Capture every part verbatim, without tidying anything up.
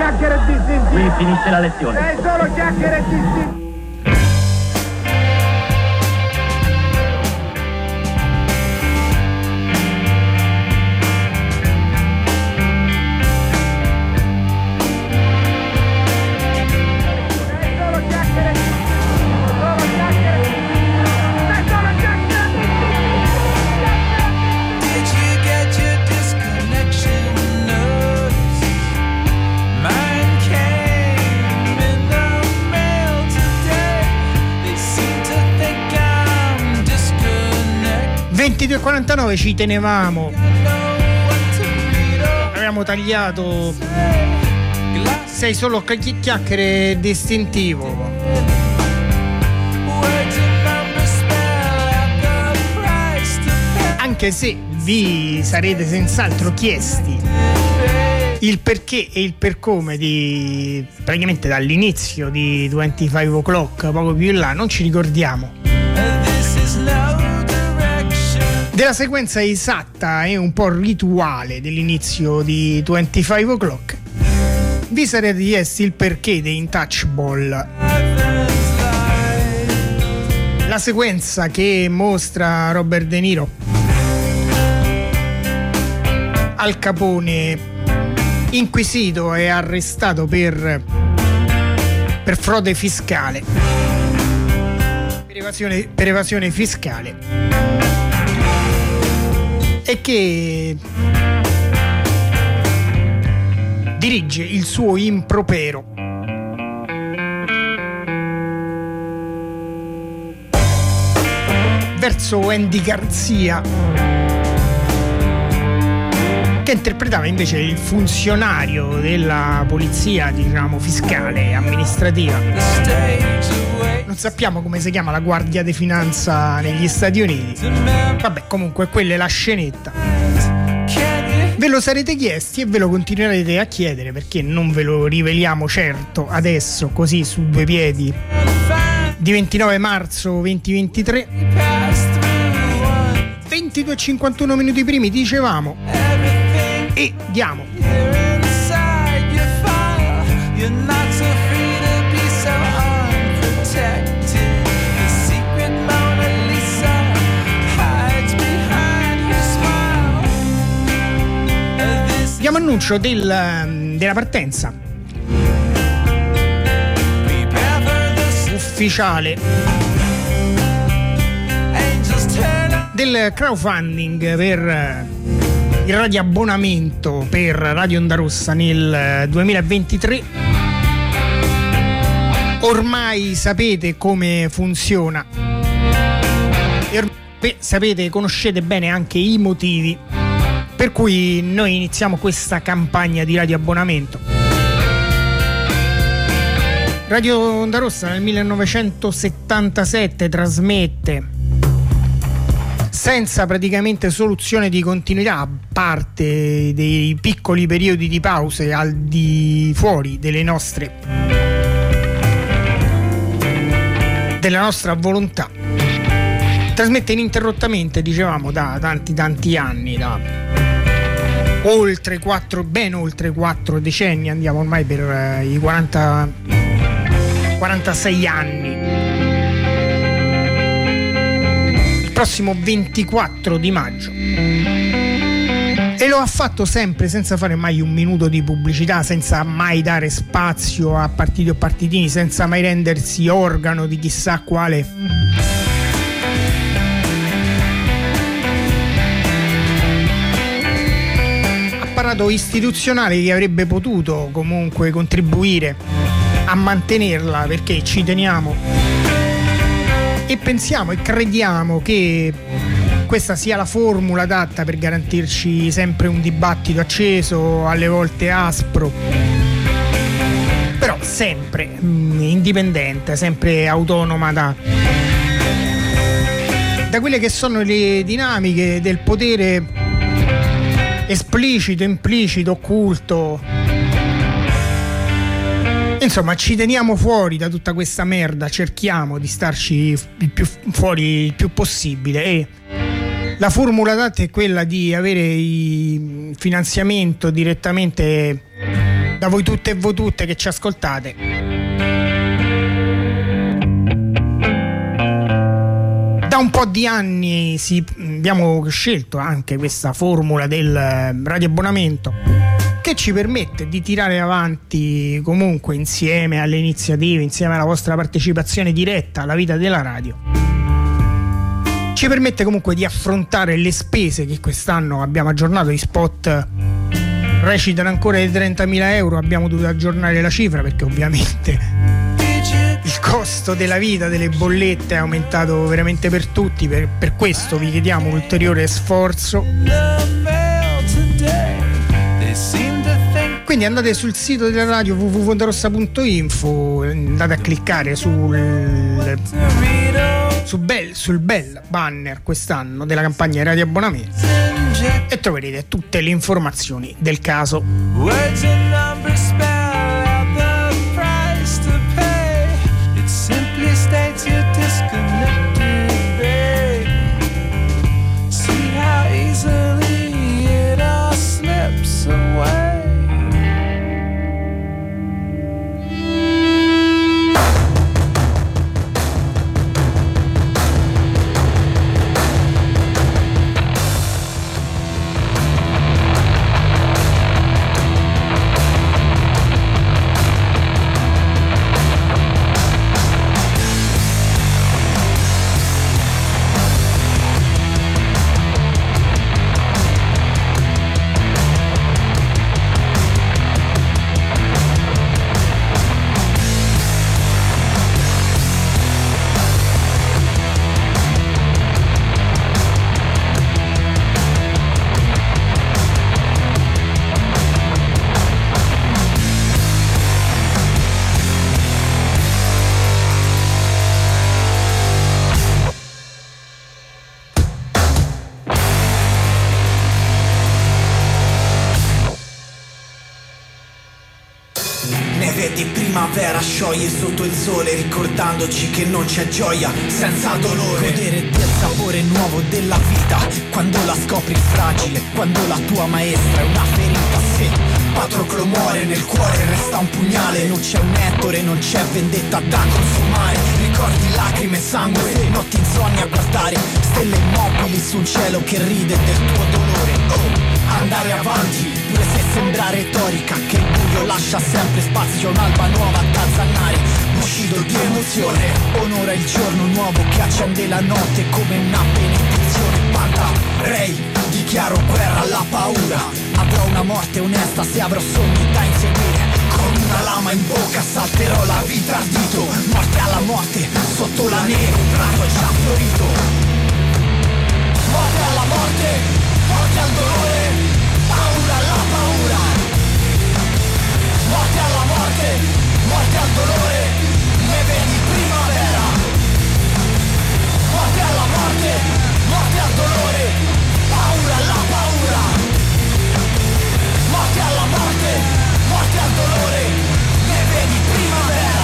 chiacchiere distintive. Qui finisce la lezione. Sei solo chiacchiere distintive. ventidue e quarantanove ci tenevamo, abbiamo tagliato sei solo chi- chiacchiere distintivo, anche se vi sarete senz'altro chiesti il perché e il per come di praticamente dall'inizio di venticinque o'clock, poco più in là, non ci ricordiamo della sequenza esatta e un po' rituale dell'inizio di venticinque o'clock. Vi sarete chiesti il perché dei Intouchable, la sequenza che mostra Robert De Niro, Al Capone inquisito e arrestato per per frode fiscale, per evasione, per evasione fiscale, e che dirige il suo impropero verso Andy Garcia, che interpretava invece il funzionario della polizia, diciamo, fiscale, amministrativa. Non sappiamo come si chiama la Guardia di Finanza negli Stati Uniti. Vabbè, comunque quella è la scenetta. Ve lo sarete chiesti e ve lo continuerete a chiedere, perché non ve lo riveliamo certo adesso, così su due piedi, di ventinove marzo duemilaventitré. ventidue e cinquantuno minuti primi, dicevamo, e diamo diamo annuncio del, della partenza ufficiale del crowdfunding per il radioabbonamento per Radio Onda Rossa nel duemilaventitré. Ormai sapete come funziona e ormai sapete, conoscete bene anche i motivi per cui noi iniziamo questa campagna di radioabbonamento. Radio Onda Rossa nel millenovecentosettantasette trasmette senza praticamente soluzione di continuità, a parte dei piccoli periodi di pause al di fuori delle nostre della nostra volontà. Trasmette ininterrottamente, dicevamo, da tanti tanti anni, da oltre quattro, ben oltre quattro decenni, andiamo ormai per eh, i quaranta quarantasei anni. Prossimo ventiquattro di maggio, e lo ha fatto sempre senza fare mai un minuto di pubblicità, senza mai dare spazio a partiti o partitini, senza mai rendersi organo di chissà quale apparato istituzionale che avrebbe potuto comunque contribuire a mantenerla, perché ci teniamo e pensiamo e crediamo che questa sia la formula adatta per garantirci sempre un dibattito acceso, alle volte aspro, però sempre mh, indipendente, sempre autonoma da, da quelle che sono le dinamiche del potere esplicito, implicito, occulto. Insomma, ci teniamo fuori da tutta questa merda, cerchiamo di starci il più fuori il più possibile, e la formula adatta è quella di avere il finanziamento direttamente da voi tutte e voi tutte che ci ascoltate. Da un po' di anni si, abbiamo scelto anche questa formula del radioabbonamento, che ci permette di tirare avanti comunque insieme alle iniziative, insieme alla vostra partecipazione diretta alla vita della radio. Ci permette comunque di affrontare le spese che quest'anno abbiamo aggiornato. Gli spot recitano ancora di trentamila euro, abbiamo dovuto aggiornare la cifra perché ovviamente il costo della vita, delle bollette è aumentato veramente per tutti. Per, per questo vi chiediamo un ulteriore sforzo. Quindi andate sul sito della radio w w w punto fondarossa punto info, andate a cliccare sul, sul, bel, sul bel banner quest'anno della campagna Radio Abbonamento e troverete tutte le informazioni del caso. Di primavera scioglie sotto il sole, ricordandoci che non c'è gioia senza dolore. Godere del sapore nuovo della vita, quando la scopri fragile, quando la tua maestra è una ferita. Se Patroclo muore, nel cuore resta un pugnale, non c'è un Ettore, non c'è vendetta da consumare. Ricordi lacrime e sangue, notti insonni a guardare stelle immobili su un cielo che ride del tuo dolore. Oh, andare avanti, pure se sembra retorica, che il buio lascia sempre spazio a un'alba nuova da zannare. Uscito di emozione, onora il giorno nuovo che accende la notte come una benedizione. Panta, Rey, dichiaro guerra alla paura. Avrò una morte onesta se avrò sogni da inseguire. Con una lama in bocca salterò la vita ardito. Morte alla morte, sotto la neve un prato è già fiorito. Morte alla morte, morte al dolore, paura alla paura. Morte alla morte, morte al dolore, neve di primavera. Morte alla morte, morte al dolore, paura alla paura. Morte alla morte, morte al dolore, neve di primavera.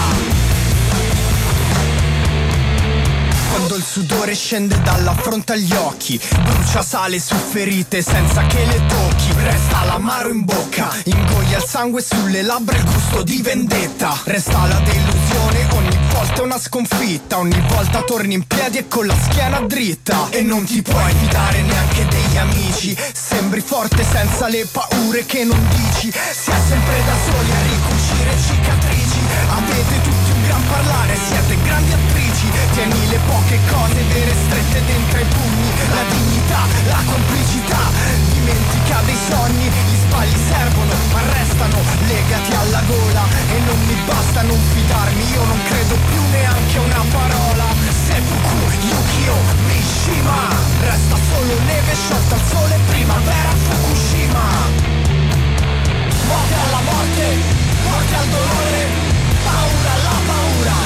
Quando il sudore scende dalla fronte agli occhi, brucia sale su ferite senza che le tocchi. Resta l'amaro in bocca, ingoia il sangue sulle labbra, il gusto di vendetta. Resta la delusione, ogni volta una sconfitta. Ogni volta torni in piedi e con la schiena dritta. E non ti puoi fidare neanche degli amici. Sembri forte senza le paure che non dici. Si è sempre da soli a ricucire cicatrici. Avete tutti un gran parlare, siete grandi attrici. Tieni le poche cose vere strette dentro i pugni. La dignità, la complicità, dimentica dei sogni. Gli sbagli servono ma restano legati alla gola. E non mi basta non fidarmi, io non credo più neanche una parola. Seppuku, Yukio, Mishima. Resta solo neve sciolta al sole, primavera, Fukushima. Morte alla morte, morte al dolore, paura alla paura.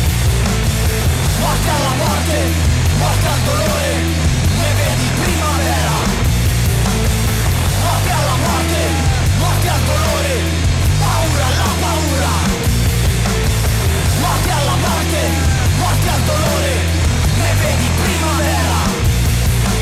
Morte alla morte, morte al dolore, neve di primavera. Morte alla morte, morte al dolore, paura alla paura. Morte alla morte, morte al dolore, neve di primavera.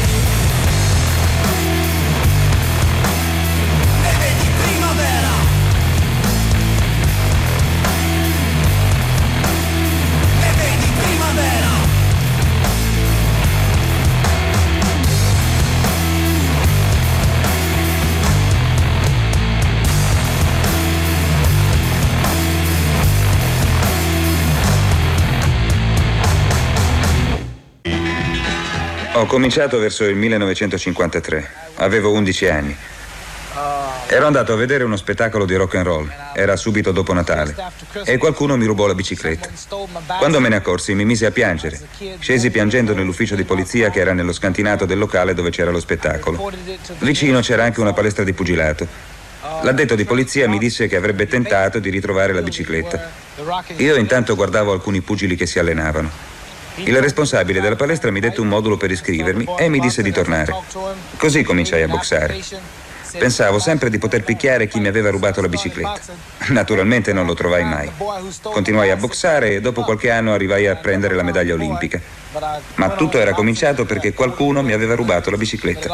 Ho cominciato verso il millenovecentocinquantatré. Avevo undici anni. Ero andato a vedere uno spettacolo di rock and roll. Era subito dopo Natale. E qualcuno mi rubò la bicicletta. Quando me ne accorsi mi mise a piangere. Scesi piangendo nell'ufficio di polizia che era nello scantinato del locale dove c'era lo spettacolo. Vicino c'era anche una palestra di pugilato. L'addetto di polizia mi disse che avrebbe tentato di ritrovare la bicicletta. Io intanto guardavo alcuni pugili che si allenavano. Il responsabile della palestra mi dette un modulo per iscrivermi e mi disse di tornare. Così cominciai a boxare. Pensavo sempre di poter picchiare chi mi aveva rubato la bicicletta. Naturalmente non lo trovai mai. Continuai a boxare e dopo qualche anno arrivai a prendere la medaglia olimpica. Ma tutto era cominciato perché qualcuno mi aveva rubato la bicicletta.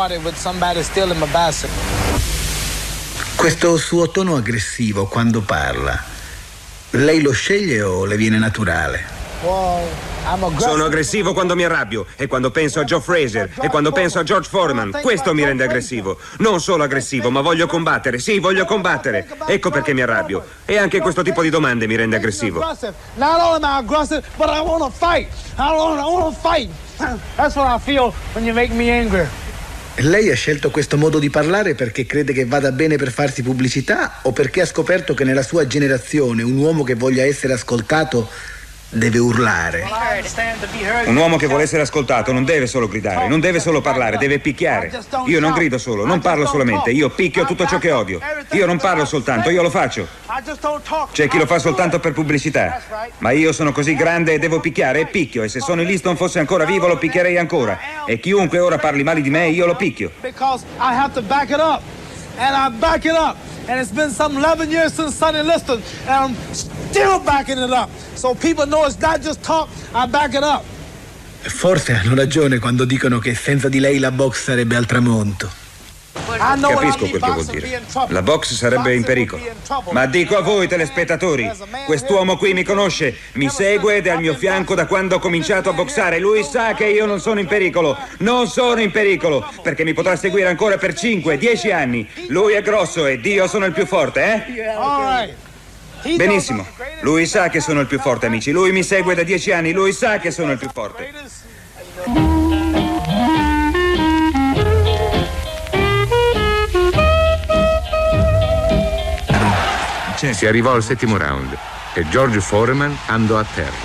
Questo suo tono aggressivo quando parla, lei lo sceglie o le viene naturale? Sono aggressivo quando mi arrabbio e quando penso a Joe Frazier e quando penso a George Foreman. Questo mi rende aggressivo. Non solo aggressivo, ma voglio combattere. Sì, voglio combattere. Ecco perché mi arrabbio. E anche questo tipo di domande mi rende aggressivo. Not only am I aggressive, but I want to fight. I want to fight. That's what I feel when you make me angry. Lei ha scelto questo modo di parlare perché crede che vada bene per farsi pubblicità o perché ha scoperto che nella sua generazione un uomo che voglia essere ascoltato deve urlare? Un uomo che vuole essere ascoltato non deve solo gridare, non deve solo parlare, deve picchiare. Io non grido solo, non parlo solamente, io picchio tutto ciò che odio. Io non parlo soltanto, io lo faccio. C'è chi lo fa soltanto per pubblicità, ma io sono così grande e devo picchiare e picchio, e se Sonny Liston fosse ancora vivo lo picchierei ancora, e chiunque ora parli male di me io lo picchio. Because I have to back it up, and I back it up. And it's been some eleven years since Sonny Liston, and I'm still backing it up. So people know it's not just talk, I back it up. Forse hanno ragione quando dicono che senza di lei la box sarebbe al tramonto. Capisco quel che vuol dire. La box sarebbe in pericolo. Ma dico a voi telespettatori, quest'uomo qui mi conosce, mi segue ed è al mio fianco da quando ho cominciato a boxare. Lui sa che io non sono in pericolo. Non sono in pericolo, perché mi potrà seguire ancora per cinque, dieci anni. Lui è grosso ed io sono il più forte, eh? Benissimo. Lui sa che sono il più forte, amici. Lui mi segue da dieci anni, lui sa che sono il più forte. Si arrivò al settimo round e George Foreman andò a terra.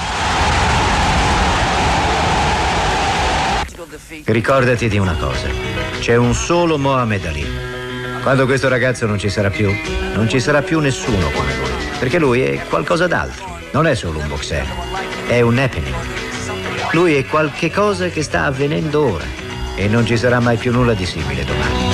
Ricordati di una cosa, c'è un solo Muhammad Ali. Quando questo ragazzo non ci sarà più, non ci sarà più nessuno come lui, perché lui è qualcosa d'altro, non è solo un boxer, è un happening. Lui è qualche cosa che sta avvenendo ora e non ci sarà mai più nulla di simile domani.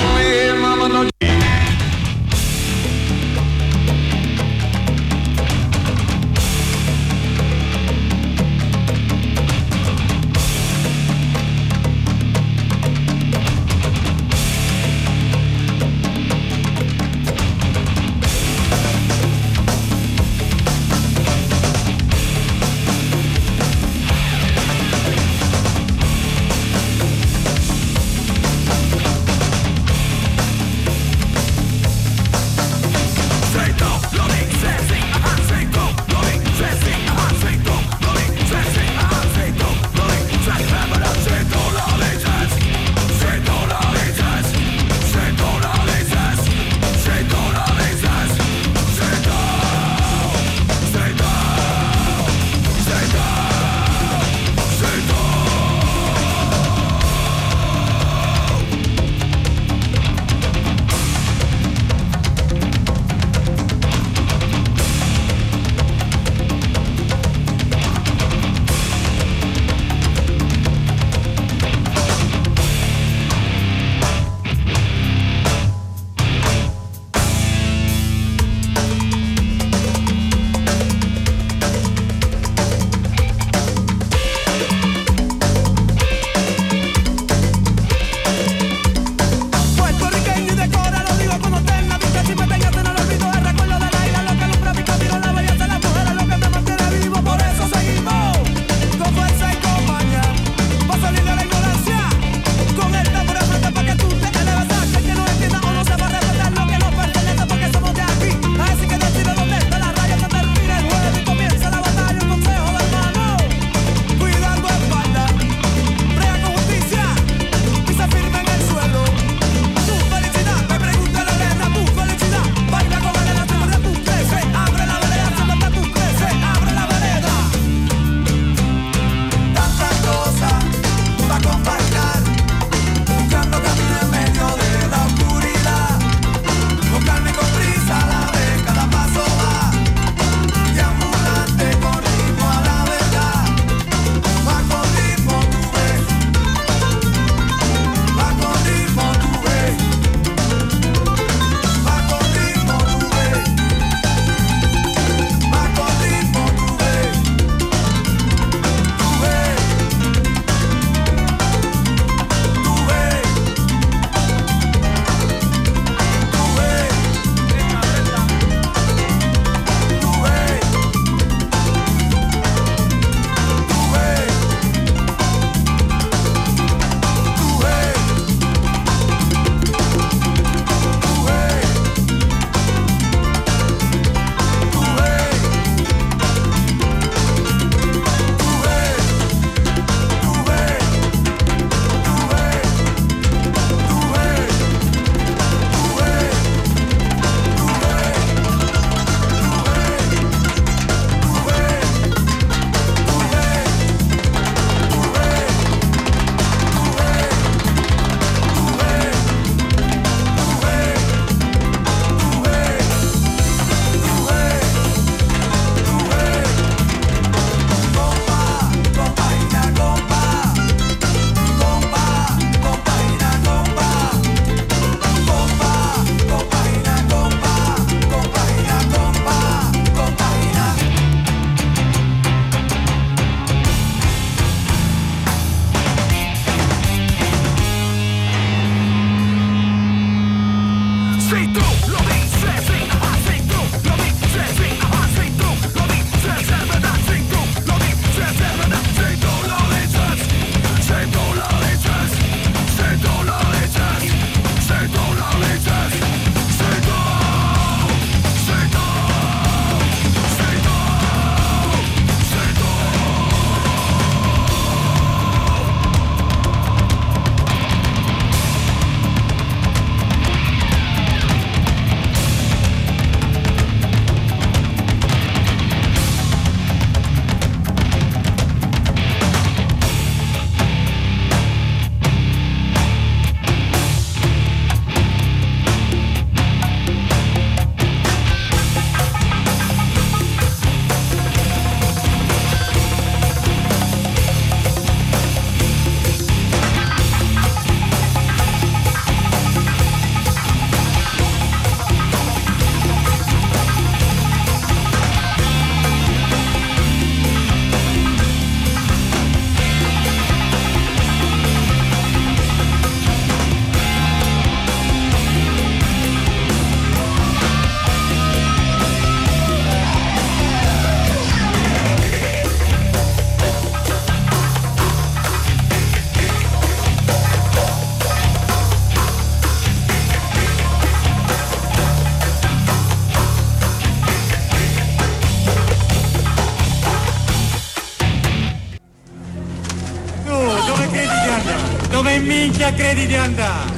minchia credi di andare?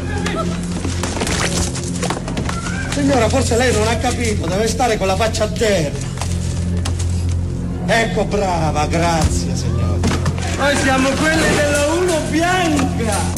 Signora, forse lei non ha capito, deve stare con la faccia a terra. Ecco, brava, grazie signora. Noi siamo quelli della uno bianca.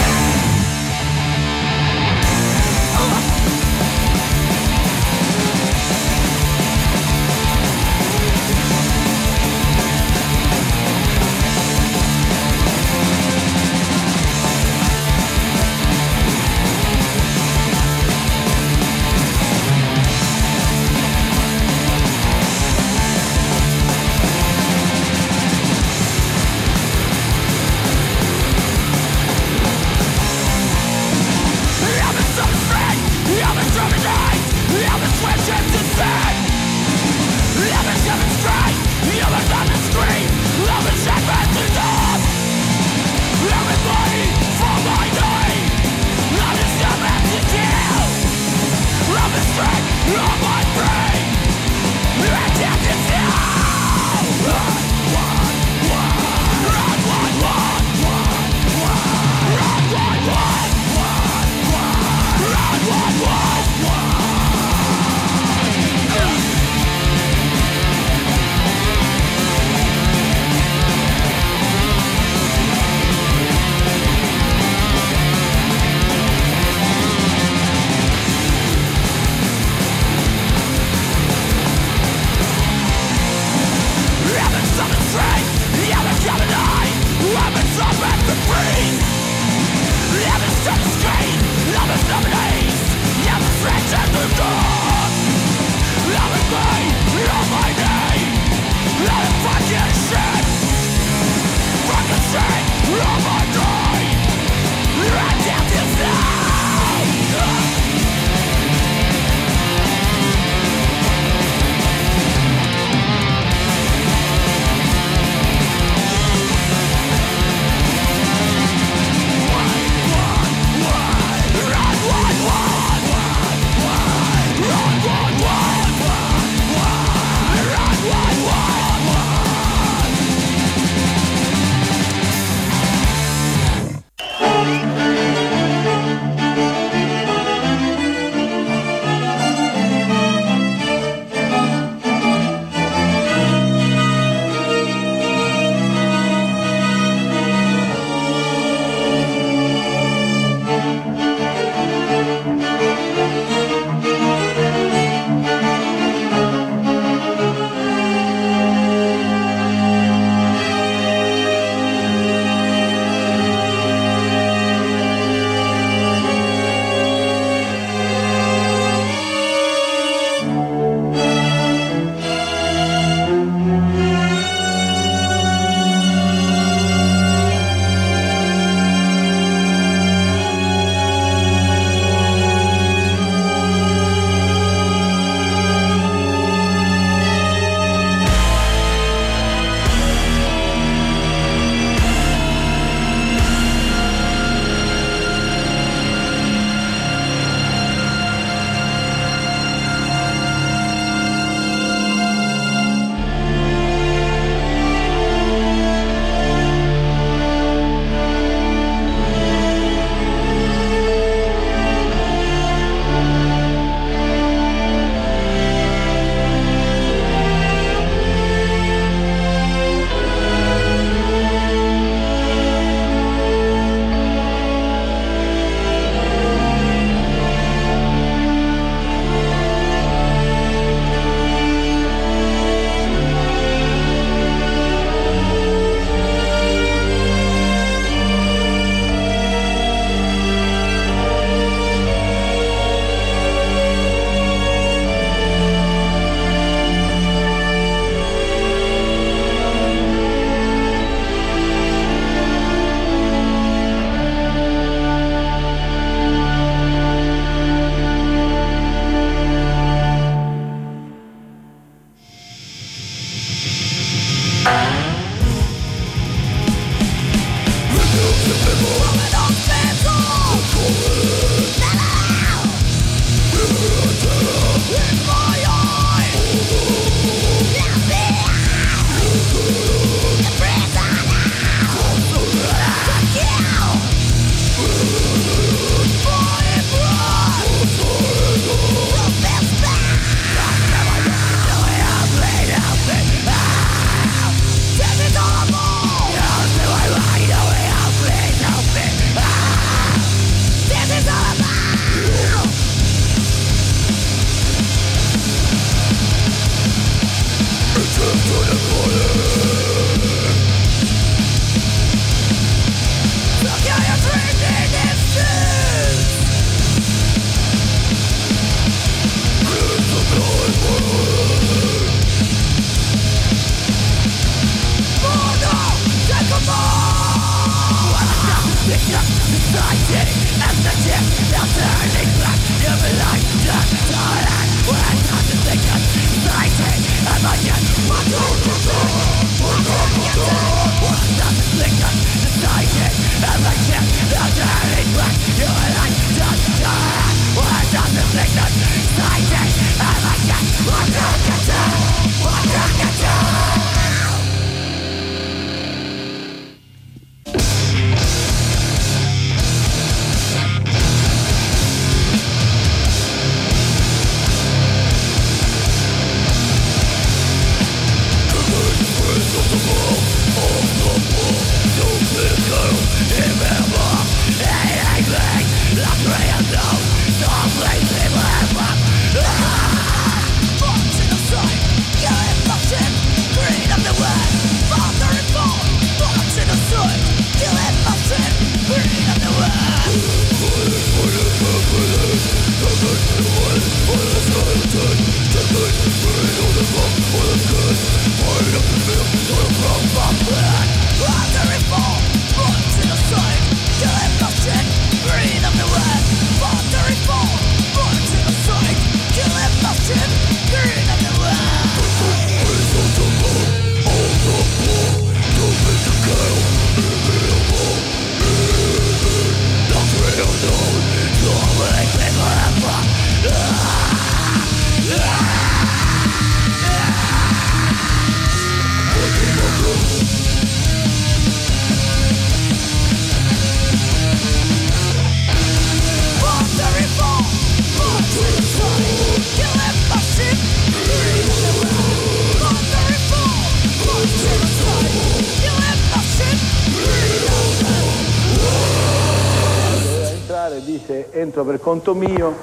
Dice entro per conto mio,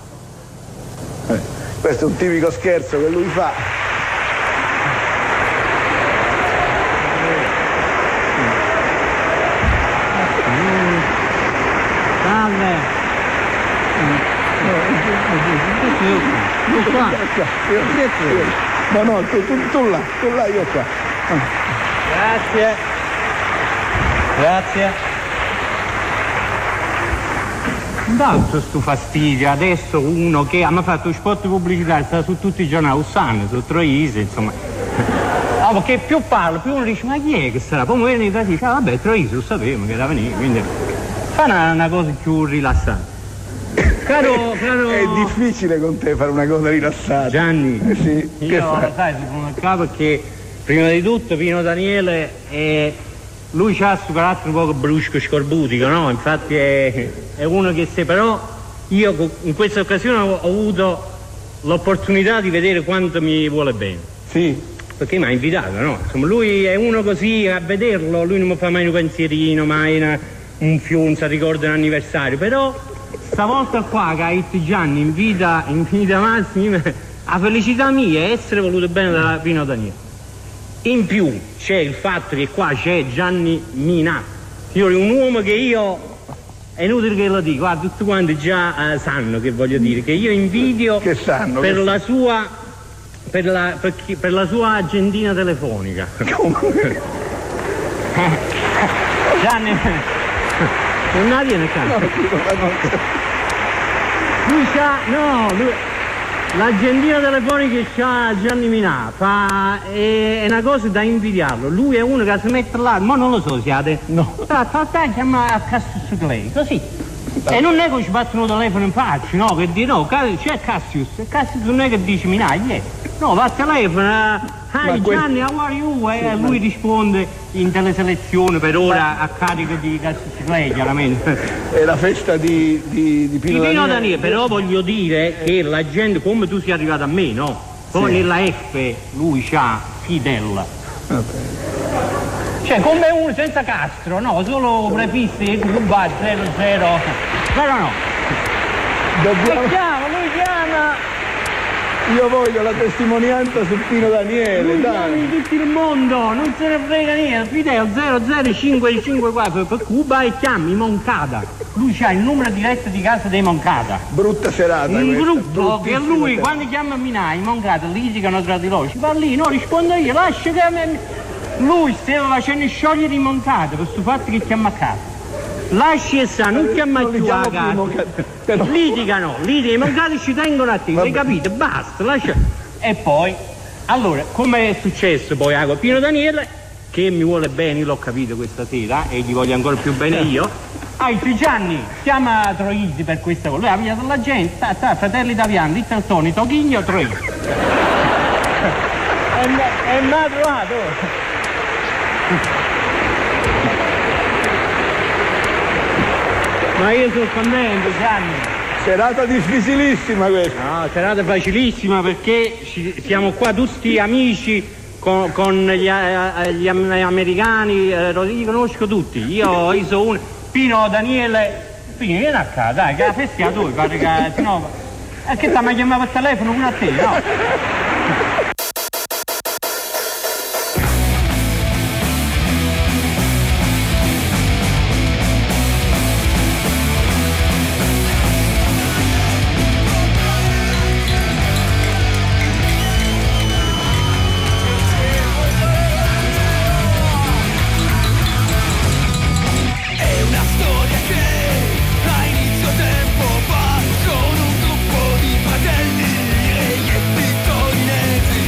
eh, questo è un tipico scherzo che lui fa. Salve. Io qua. No, no, tu, tu, tu là, tu là, io qua. Grazie. Grazie. Tanto sto fastidio, adesso uno che ha fatto spot pubblicitario, sta su tutti i giornali, Ussan, su Troisi, insomma. Ah, perché più parlo, più uno dice, ma chi è che sarà? Poi mi viene da dire, ah vabbè, Troisi lo sapevo che era venuto, quindi fa una, una cosa più rilassante. Caro, caro... È difficile con te fare una cosa rilassata. Gianni, eh sì, io che lo sai, sono a capo che prima di tutto Pino Daniele è... Lui ha questo carattere un po' brusco, scorbutico, no? Infatti è, è uno che se però io in questa occasione ho, ho avuto l'opportunità di vedere quanto mi vuole bene. Sì. Perché mi ha invitato, no? Insomma, lui è uno così, a vederlo, lui non mi fa mai un pensierino, mai una, un fionza, ricorda un anniversario, però stavolta qua che ha detto Gianni in vita, in vita massima, la felicità mia è essere voluto bene da Pino Daniele. In più c'è il fatto che qua c'è Gianni Mina, signore, un uomo che io, è inutile che lo dico, guarda, tutti quanti già eh, sanno che voglio dire, che io invidio che sanno, per che la sua per la, per, chi, per la sua agendina telefonica. Come? Gianni non la viene a casa. No, lui c'ha, no, lui l'agendina telefonica che c'ha Gianni Minà fa, è, è una cosa da invidiarlo. Lui è uno che si mette là, ma non lo so siate. No. Sta, sta, sta, chiama a Cassius Clay, così. E non è che ci battono il telefono in faccia, no, che dice no, c'è Cassius, Cassius non è che dice Minà, gli è. No, va al telefono, hi que... Gianni, how are you? E sì, lui ma... risponde in teleselezione per ora ma... a carico di Cassius Clay, chiaramente. È la festa di, di, di Pino, di Pino Daniele. Daniele. Però voglio dire che la gente, come tu sei arrivato a me, no? Poi sì. Nella F lui c'ha Fidel. Okay. Cioè come uno senza Castro, no? Solo prefissi Cuba zero zero. Però no. Dobbiamo... Lui chiama, lui chiama. Io voglio la testimonianza su Pino Daniele, lui dai. chiama di tutto il mondo, non se ne frega niente. Fidel zero zero cinque cinque quattro per Cuba e chiami Moncada. Lui c'ha il numero diretto di casa dei Moncada. Brutta serata. Un gruppo che lui serata. Quando chiama Minai, Moncada litigano tra di loro. Ci va lì, no, rispondo io, lascia che me... Lui stava facendo sciogliere i Moncada per questo fatto che chiama a casa. lasci stare, non chiamare più la casa. Litigano, litigano, i mancati ci tengono a te, hai capito? Basta, lascia. E poi, allora, come è successo poi a Pino Daniele, che mi vuole bene, io l'ho capito questa sera, e gli voglio ancora più bene io. Ah, il Gianni, chiama Troisi per questa cosa. Lui ha pigliato la gente, sta, sta, fratelli italiani, Little Tony, Tochigno, Troisi. E mi ha trovato. Ma io sono contento, Gianni. Serata difficilissima questa. No, serata facilissima perché ci, siamo qua tutti amici con, con gli, gli americani, eh, li conosco tutti. Io, io sono uno. Pino Daniele. Pino, vieni a casa, dai, che la festa tu, pare che se no. E che sta mi chiamava per telefono uno a te, no? Con un gruppo di fratelli, Reietti, Torinesi,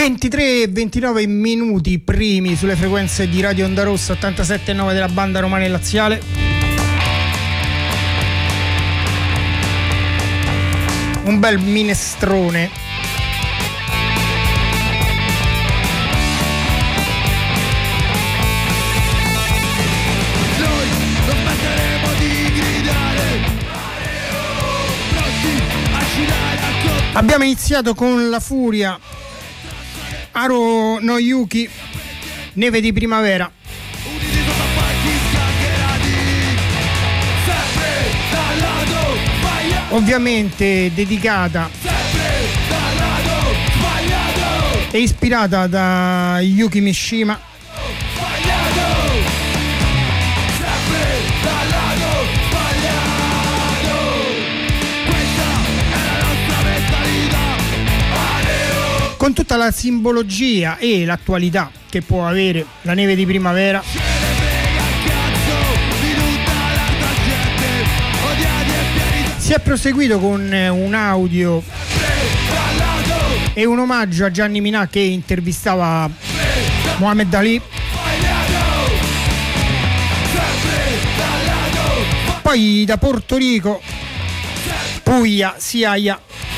ventitré e ventinove minuti primi sulle frequenze di Radio Onda Rossa ottantasette e nove della banda romana e laziale. Un bel minestrone. Noi non smetteremo di gridare, pronti a scidare a... Abbiamo iniziato con La Furia, Aro no Yuki, Neve di primavera. Ovviamente dedicata e ispirata da Yuki Mishima. Con tutta la simbologia e l'attualità che può avere la neve di primavera, si è proseguito con un audio e un omaggio a Gianni Minà che intervistava Muhammad Ali. Poi da Porto Rico, Puglia, Siaia.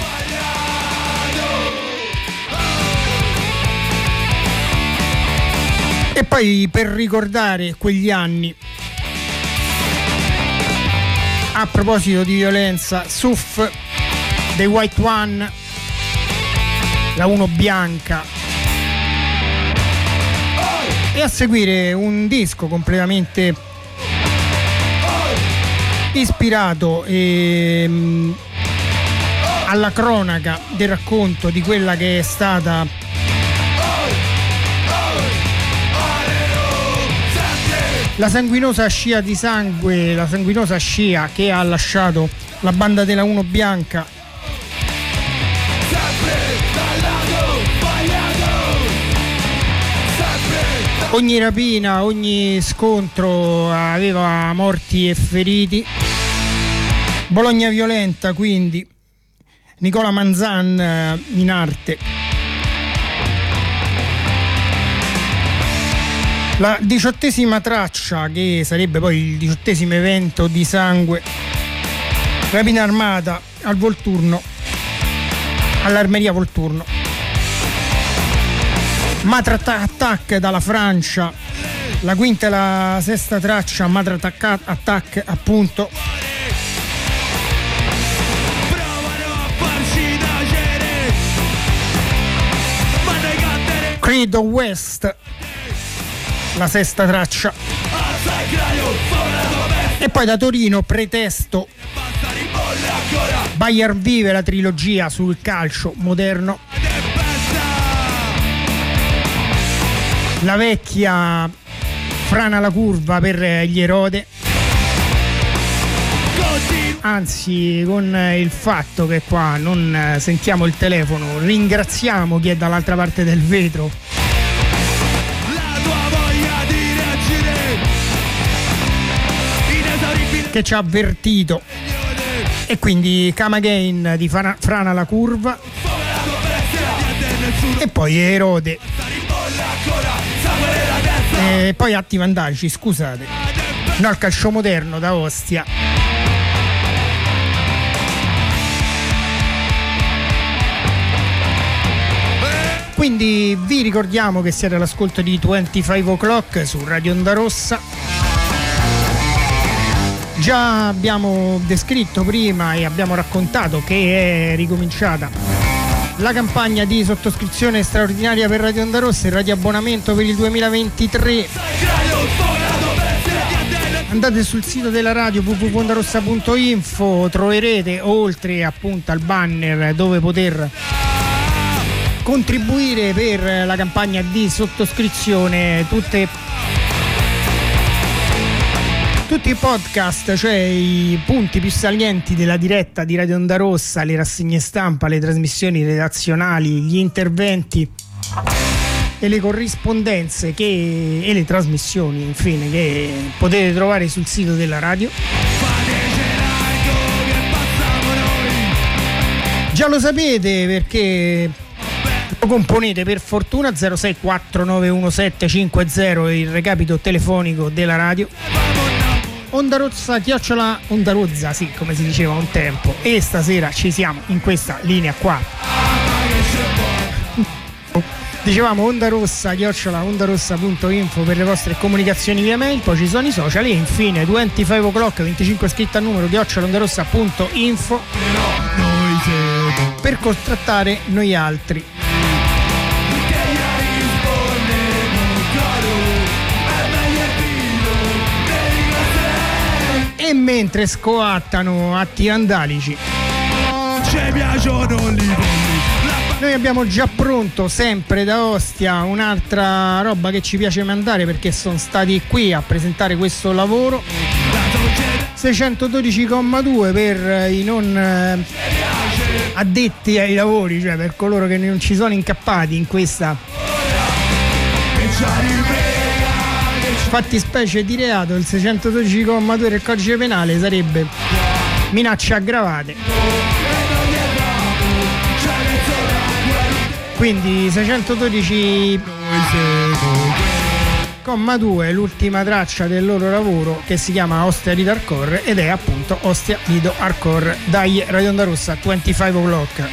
E poi per ricordare quegli anni, a proposito di violenza, Suf dei White One, la uno bianca, e a seguire un disco completamente ispirato ehm, alla cronaca del racconto di quella che è stata la sanguinosa scia di sangue, la sanguinosa scia che ha lasciato la banda della uno bianca. Ogni rapina, ogni scontro aveva morti e feriti. Bologna violenta, quindi Nicola Manzan in arte. La diciottesima traccia, che sarebbe poi il diciottesimo evento di sangue, rapina armata al Volturno, all'Armeria Volturno. Matra Attack dalla Francia, la quinta e la sesta traccia, Matra Attack appunto. Credo West, la sesta traccia. E poi da Torino, Pretesto, Bayern Vive, la trilogia sul calcio moderno. La vecchia Frana la curva per gli Erode. Anzi, con il fatto che qua non sentiamo il telefono, ringraziamo chi è dall'altra parte del vetro che ci ha avvertito. E quindi Come Again di Frana, Frana la curva, e poi Erode, e poi Atti Vandalici, scusate, no, il calcio moderno da Ostia. Quindi vi ricordiamo che siete all'ascolto di venticinque o'clock su Radio Onda Rossa. Già abbiamo descritto prima e abbiamo raccontato che è ricominciata la campagna di sottoscrizione straordinaria per Radio Onda Rossa, il radioabbonamento per il duemilaventitré. Andate sul sito della radio w w w punto ondarossa punto info, troverete, oltre appunto al banner dove poter contribuire per la campagna di sottoscrizione, tutte tutti i podcast, cioè i punti più salienti della diretta di Radio Onda Rossa, le rassegne stampa, le trasmissioni redazionali, gli interventi e le corrispondenze che, e le trasmissioni infine che potete trovare sul sito della radio. Già lo sapete perché Componete per fortuna zero sei quattro nove uno sette cinque zero il recapito telefonico della radio. Onda Rossa, chiocciola Onda Rozza, sì, come si diceva un tempo. E stasera ci siamo in questa linea qua. Dicevamo Onda Rossa, chiocciola ondarossa punto info per le vostre comunicazioni via mail, poi ci sono i social e infine venticinque o'clock venticinque scritto al numero chiocciola ondarossa punto info per contattare noi altri. E mentre scoattano atti vandalici, noi abbiamo già pronto sempre da Ostia un'altra roba che ci piace mandare perché sono stati qui a presentare questo lavoro. Seicentododici virgola due per i non addetti ai lavori, cioè per coloro che non ci sono incappati in questa fattispecie di reato. Il seicentododici virgola due del codice penale sarebbe minacce aggravate, quindi seicentododici virgola due l'ultima traccia del loro lavoro che si chiama Ostia Lido Hardcore ed è appunto Ostia Lido Hardcore. Dai, Radio Onda Rossa, venticinque o'clock.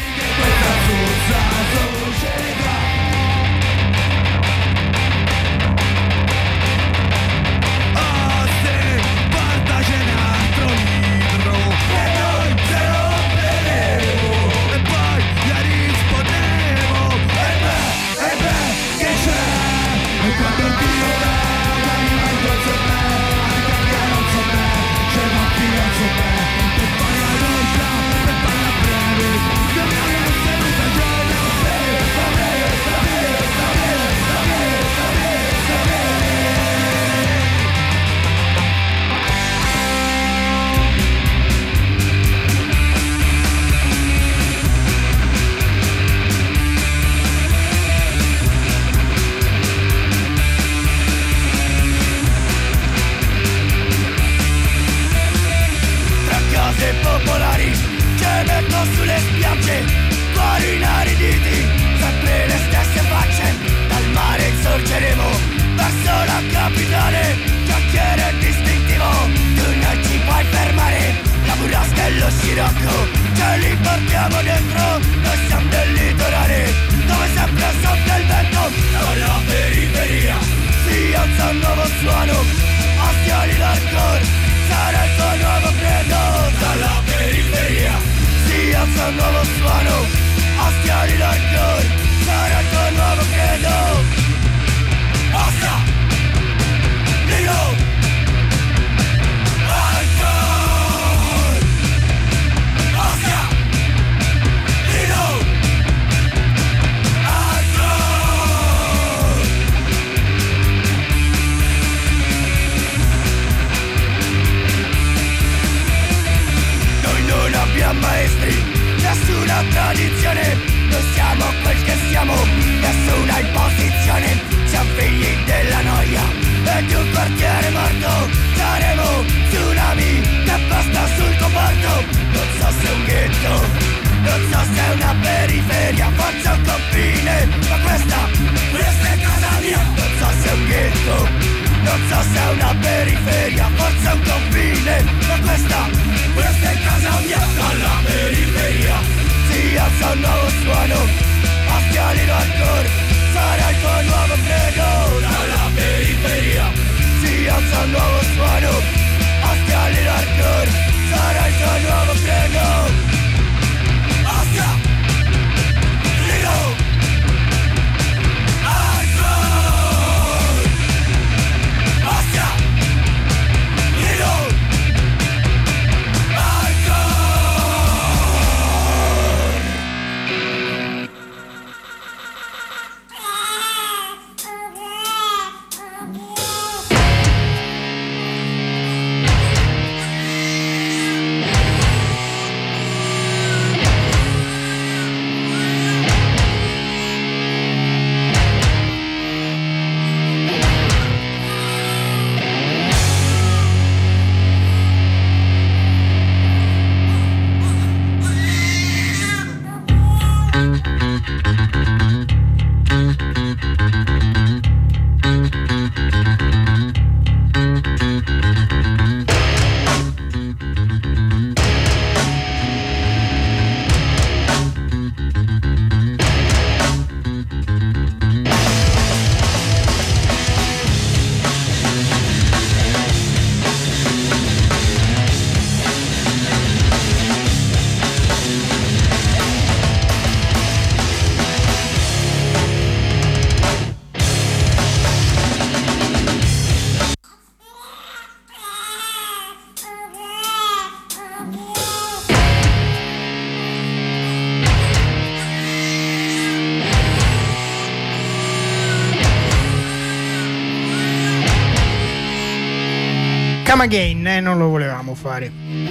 Come Again, eh, non lo volevamo fare.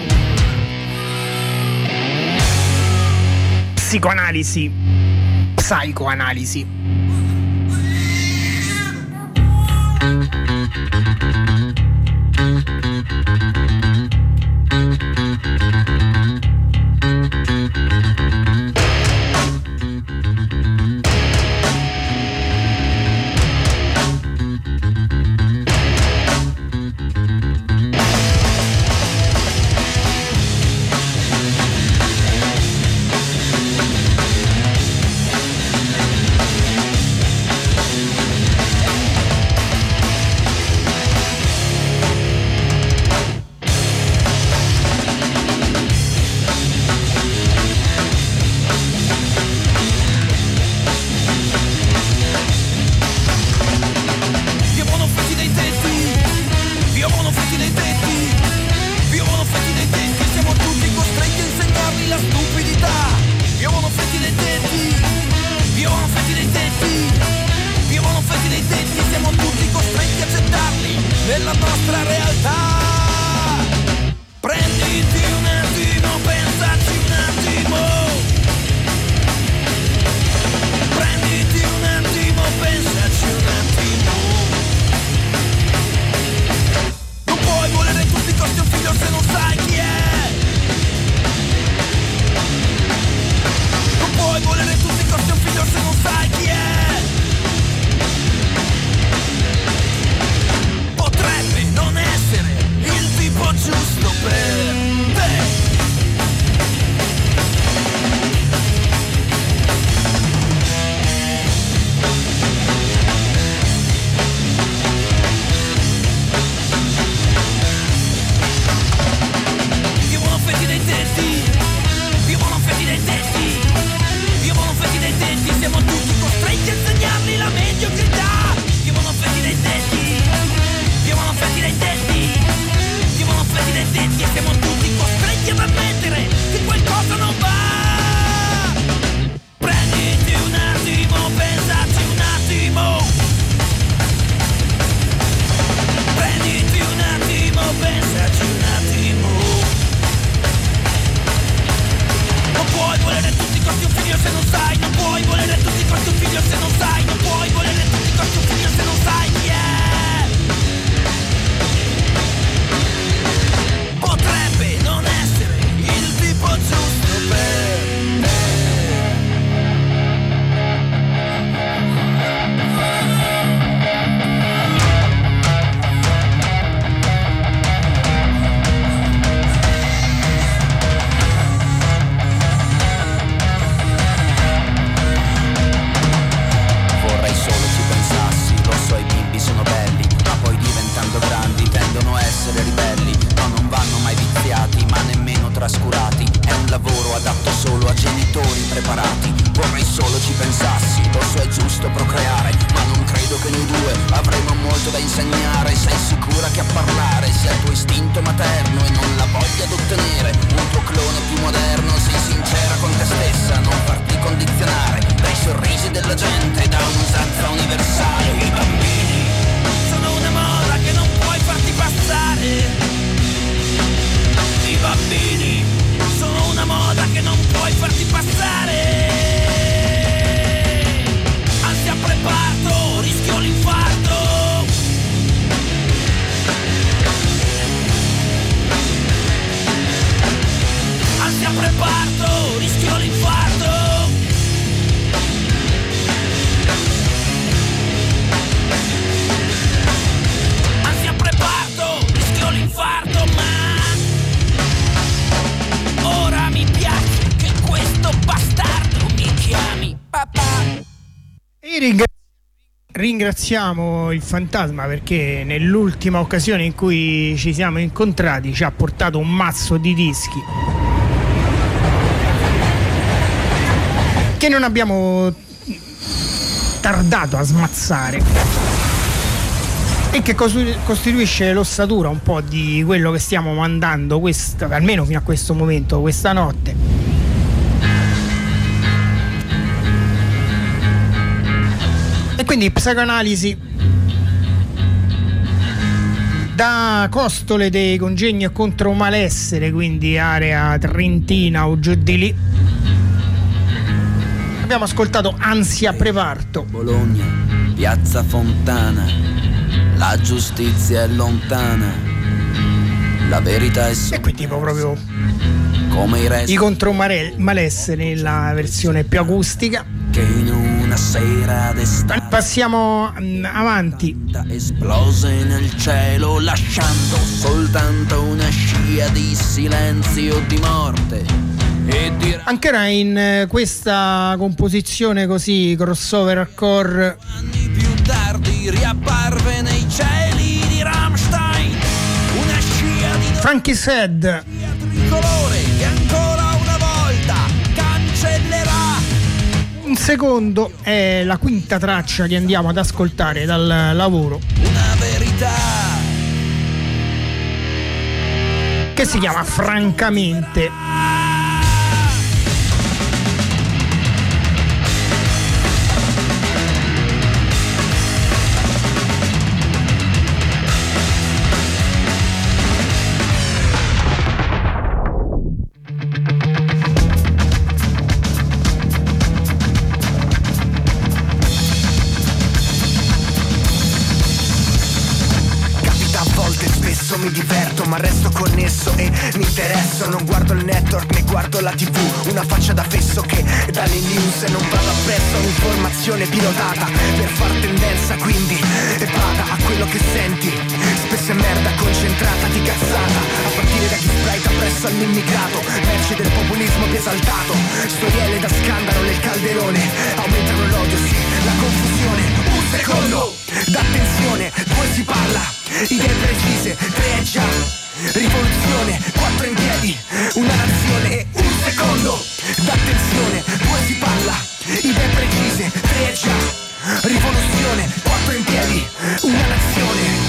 Psicoanalisi, psicoanalisi. Ringraziamo il Fantasma perché nell'ultima occasione in cui ci siamo incontrati ci ha portato un mazzo di dischi che non abbiamo tardato a smazzare e che costituisce l'ossatura un po' di quello che stiamo mandando questa, almeno fino a questo momento, questa notte. E quindi psicoanalisi Da Costole dei Congegni contro Malessere, quindi area trentina o giù di lì, abbiamo ascoltato Ansia Preparto. Bologna, Piazza Fontana, la giustizia è lontana, la verità è solo. E qui tipo proprio come i resti i contro Malessere nella versione più acustica. Che in una sera d'estate passiamo avanti. Esplose nel cielo lasciando soltanto una scia di silenzio, di morte e di... Ancora in questa composizione così crossover hardcore, anni più tardi riapparve nei cieli di Rammstein una scia di Frankie Said, tricolore che ancora una volta cancellerà. Un secondo è la quinta traccia che andiamo ad ascoltare dal lavoro, una verità che si chiama Francamente. Mi diverto ma resto connesso e mi interesso. Non guardo il network né guardo la tv, una faccia da fesso che dalle news non vado appresso. Un'informazione pilotata per far tendenza, quindi e bada a quello che senti. Spesso è merda concentrata di cazzata, a partire da chi sprayta presso all'immigrato, merce del populismo più esaltato. Storielle da scandalo nel calderone aumentano l'odio, sì, la confusione. Un secondo d'attenzione, poi si parla. Idee precise, tre è già rivoluzione, quattro in piedi, una nazione e un secondo d'attenzione, due si parla, idee precise, tre è già rivoluzione, quattro in piedi, una nazione.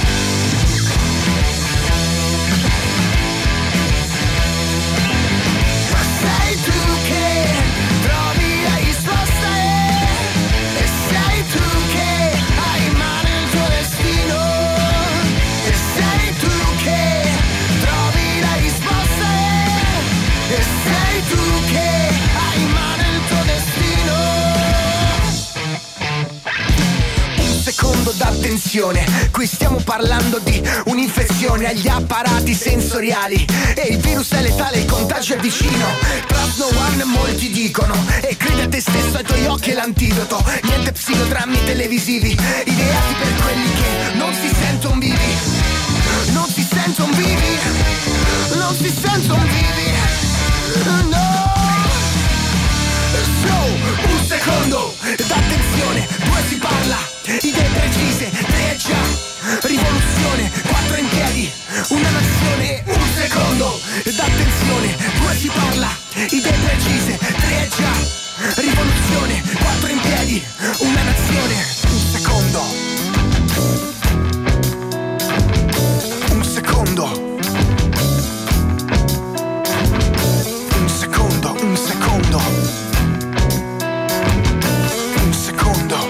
Ma sei tu che trovi la risposta e sei tu che hai in mano il tuo destino. Sei tu che trovi la risposta e sei tu che hai in mano il tuo destino. Un secondo d'attenzione, qui stiamo parlando di un'infezione agli apparati sensoriali e il virus è letale, il contagio è vicino. Trust no one molti dicono e credi a te stesso, ai tuoi occhi è l'antidoto. Niente psicodrammi televisivi, ideati per quelli che non si sentono vivi. Non si sentono vivi, non si sentono vivi, no. So, un secondo d'attenzione, due si parla, idee precise, tre è già rivoluzione, quattro in piedi, una nazione. Un secondo d'attenzione, due si parla, idee precise, tre è già rivoluzione, quattro in piedi, una nazione. Un secondo. Un secondo, un secondo, un secondo, un secondo.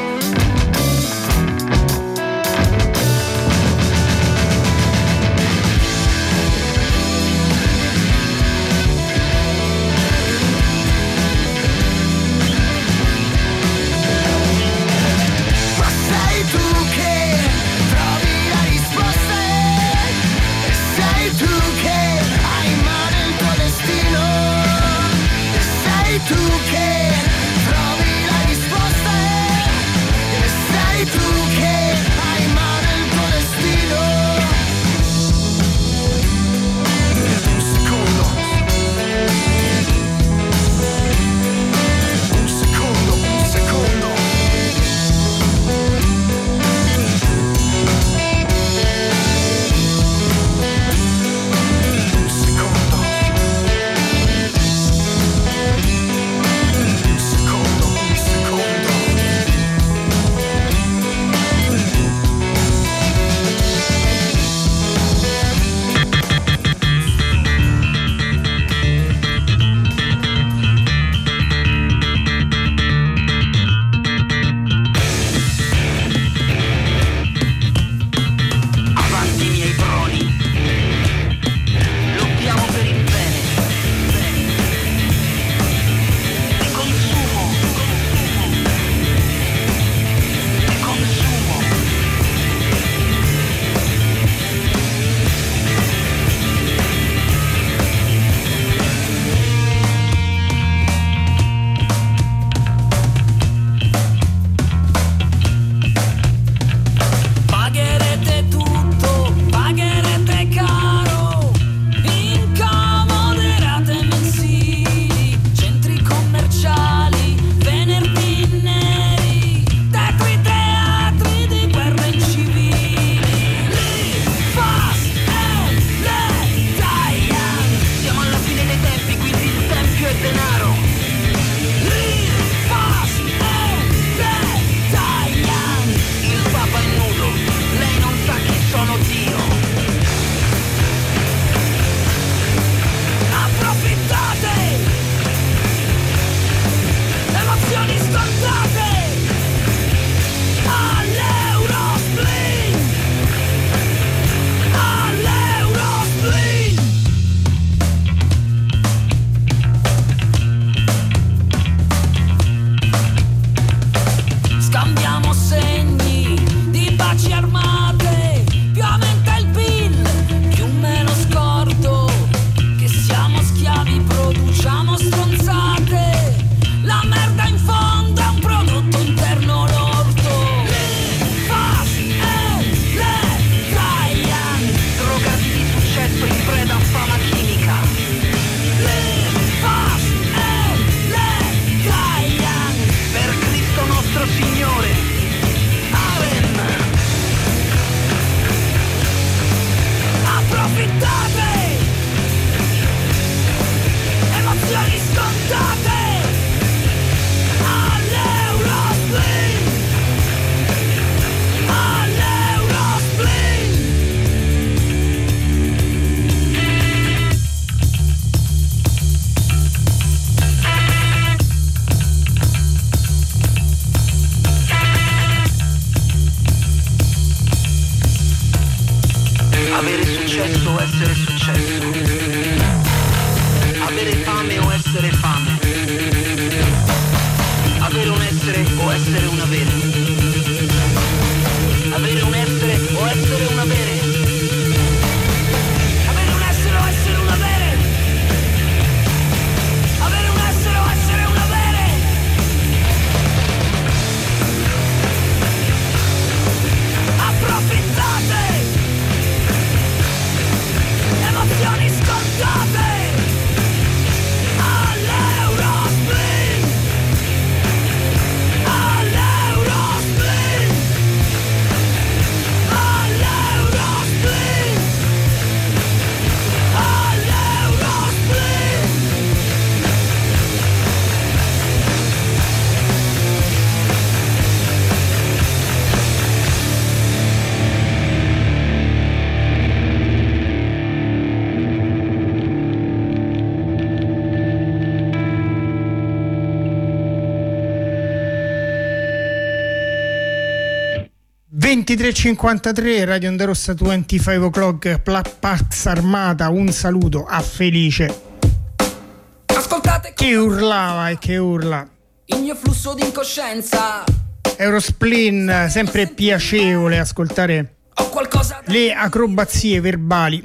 ventitré e cinquantatré, Radio Onda Rossa, venticinque o'clock, Pax Armata, un saluto a Felice. Ascoltate che urlava e che urla. Il mio flusso di incoscienza. Eurospleen, sempre piacevole ascoltare le acrobazie verbali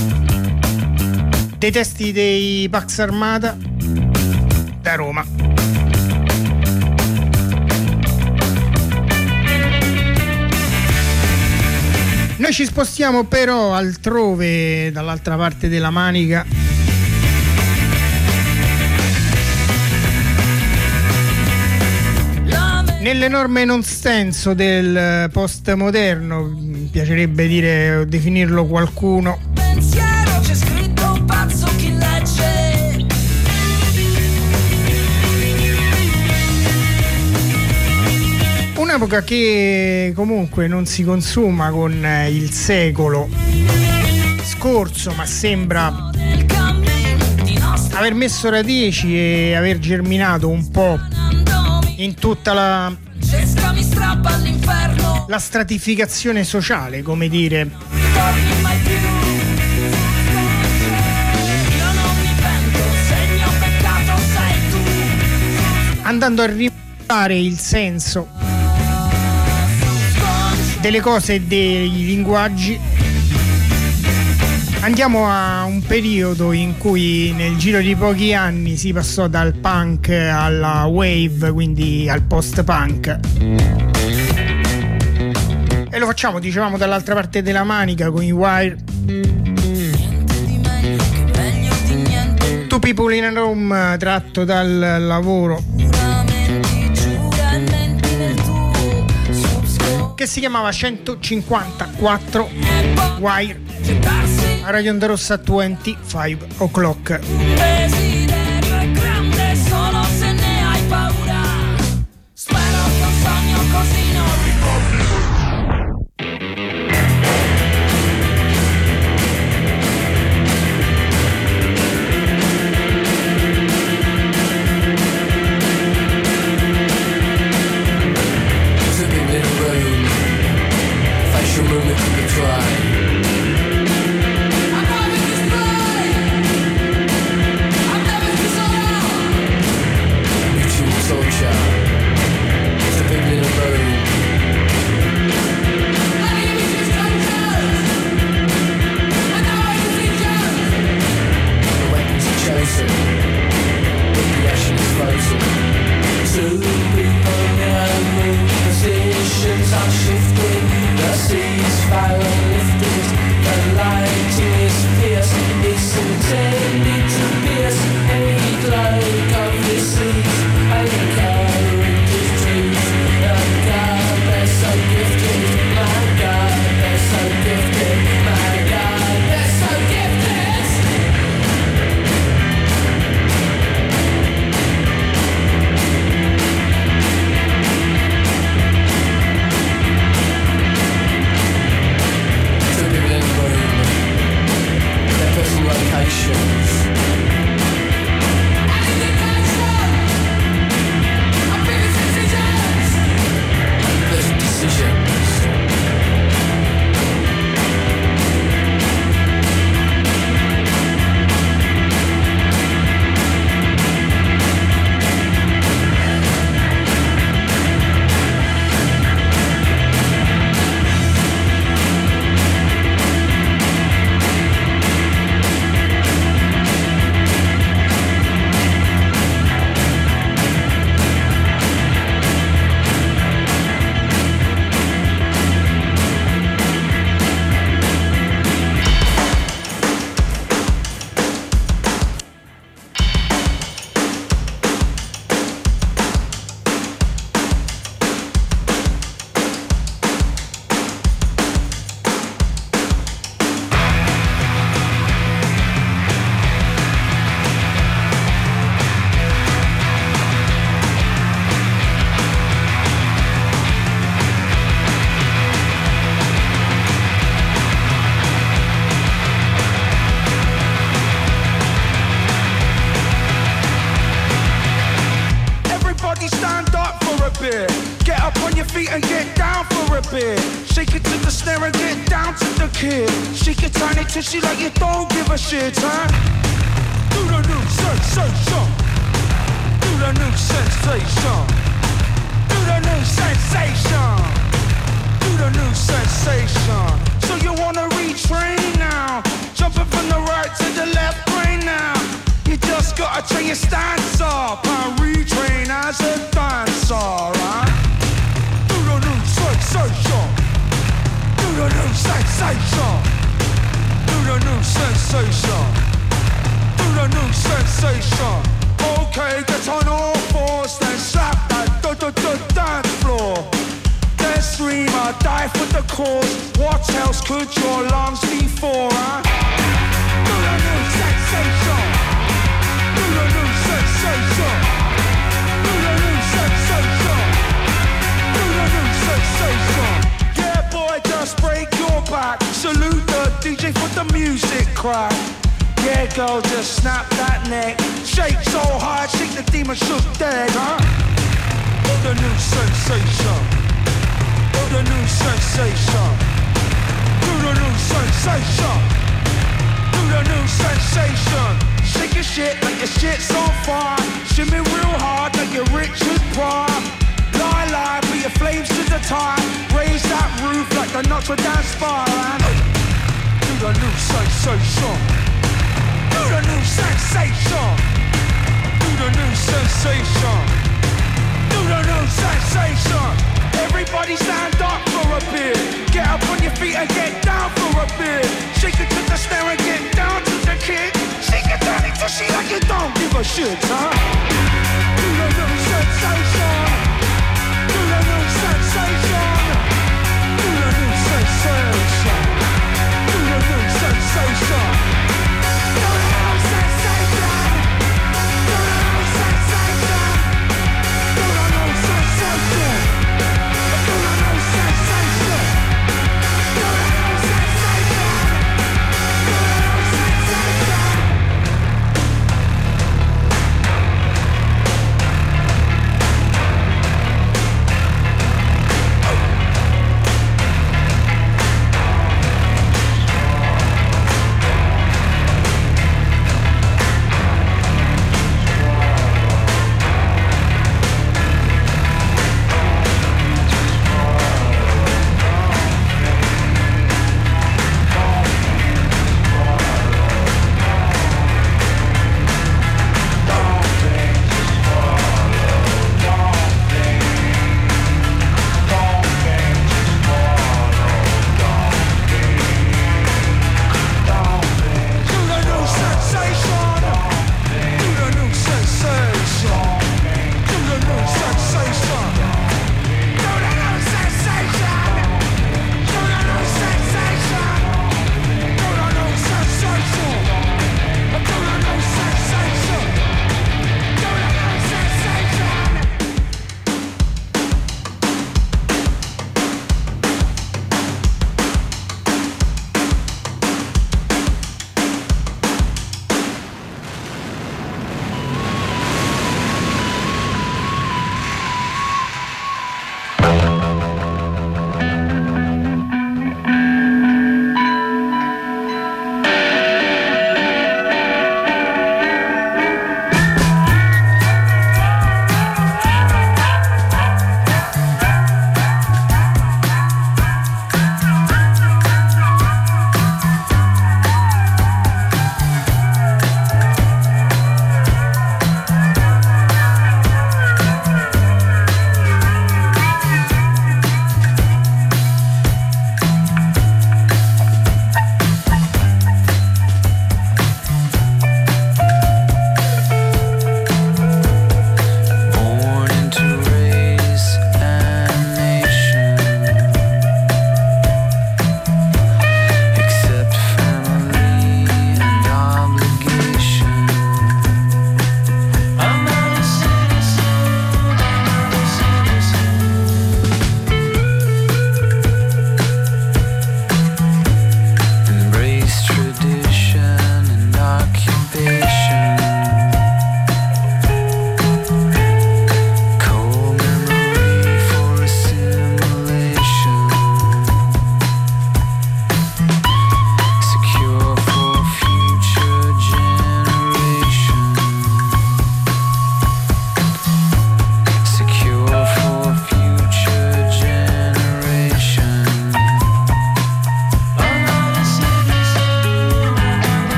dei testi dei Pax Armata da Roma. Noi ci spostiamo però altrove, dall'altra parte della Manica. Nell'enorme non senso del postmoderno, mi piacerebbe dire o definirlo qualcuno. Pensiero c'è scritto un pazzo chi legge. Un'epoca che comunque non si consuma con il secolo scorso, ma sembra aver messo radici e aver germinato un po' in tutta la la stratificazione sociale, come dire. Andando a rimandare il senso delle cose e dei linguaggi, andiamo a un periodo in cui nel giro di pochi anni si passò dal punk alla wave, quindi al post-punk. E lo facciamo, dicevamo, dall'altra parte della Manica con i Wire. Two People in a Room, tratto dal lavoro che si chiamava centocinquantaquattro Wire. A Radio Onda Rossa venticinque o'clock. Desiderio è grande solo se ne hai paura. Spero che un sogno così non feet and get down for a bit. Shake it to the snare and get down to the kick. Shake it tiny tishy like you don't give a shit, huh? Do the new sensation. Do the new sensation. Do the new sensation. Do the new sensation. So you wanna retrain now? Jumping from the right to the left brain now. You just gotta train your stance up and retrain as a dancer, right? Do the new sensation. Do the new sensation. Do the new sensation. Do the new sensation. Okay, get on all fours, then slap that du-du-du dance floor. Then scream or die for the cause. What else could your lungs be for, huh? Do the new sensation. Do the new sensation. Do the new sensation. Do the new sensation. Yeah, boy, just break your back. Salute the D J for the music crack. Yeah, girl, just snap that neck. Shake so hard, shake the demon shook dead, huh? Do the new sensation. Do the new sensation. Do the new sensation. Do the new sensation. Shake your shit like your shit's on fire. Shimmy real hard like you're Richard Pryor. Lie, lie, put your flames to the top. Raise that roof like the Notre Dame spire. And do the new sensation. Do the new sensation. Do the new sensation. Do the new sensation. Everybody stand up for a bit. Get up on your feet and get down for a bit. Shake it to the snare and get down to the kick. Shake it down into she like you don't give a shit, huh? Do the new sensation. Do the new sensation. Do the new sensation. Do the new sensation. Do the new sensation. Do the new sensation. Do the new sensation. Do the new sensation. Do the new sensation. Do the new sensation.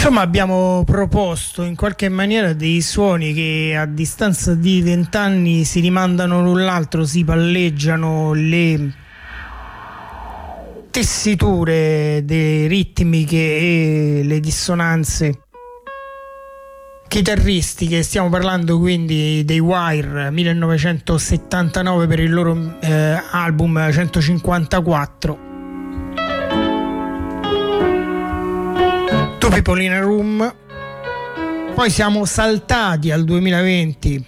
Insomma, abbiamo proposto in qualche maniera dei suoni che a distanza di vent'anni si rimandano l'un l'altro, si palleggiano le tessiture delle ritmiche e le dissonanze chitarristiche. Stiamo parlando quindi dei Wire, millenovecentosettantanove, per il loro eh, album centocinquantaquattro. Two People in a Room. Poi siamo saltati al duemilaventi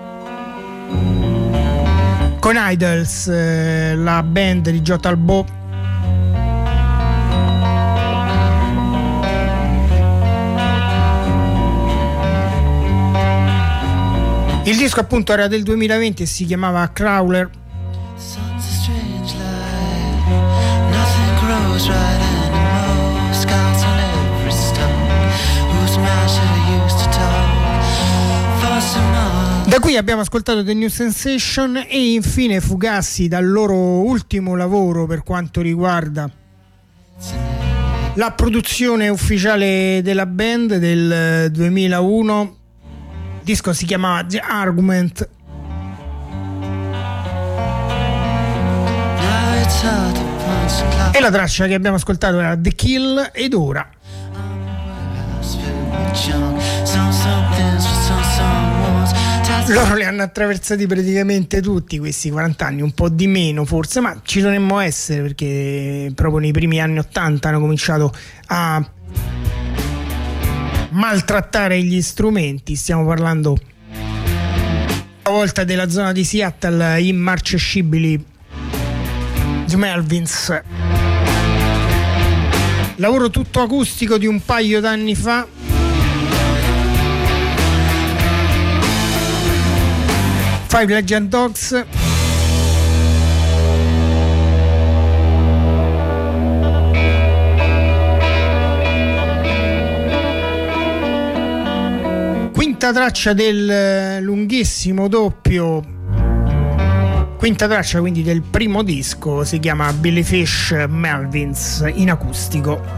con Idols, eh, la band di Joe Talbot. Il disco appunto era del duemilaventi e si chiamava Crawler. Da qui abbiamo ascoltato The New Sensation e infine Fugazi dal loro ultimo lavoro per quanto riguarda la produzione ufficiale della band del duemilauno. Il disco si chiamava The Argument. E la traccia che abbiamo ascoltato era The Kill, ed ora loro li hanno attraversati praticamente tutti questi quaranta anni, un po' di meno forse, ma ci dovremmo essere, perché proprio nei primi anni ottanta hanno cominciato a maltrattare gli strumenti. Stiamo parlando a volta della zona di Seattle, immarcescibili The Melvins. Lavoro tutto acustico di un paio d'anni fa. Five Legend Dogs. Quinta traccia del lunghissimo doppio, quinta traccia quindi del primo disco, si chiama Billy Fish Melvins in acustico.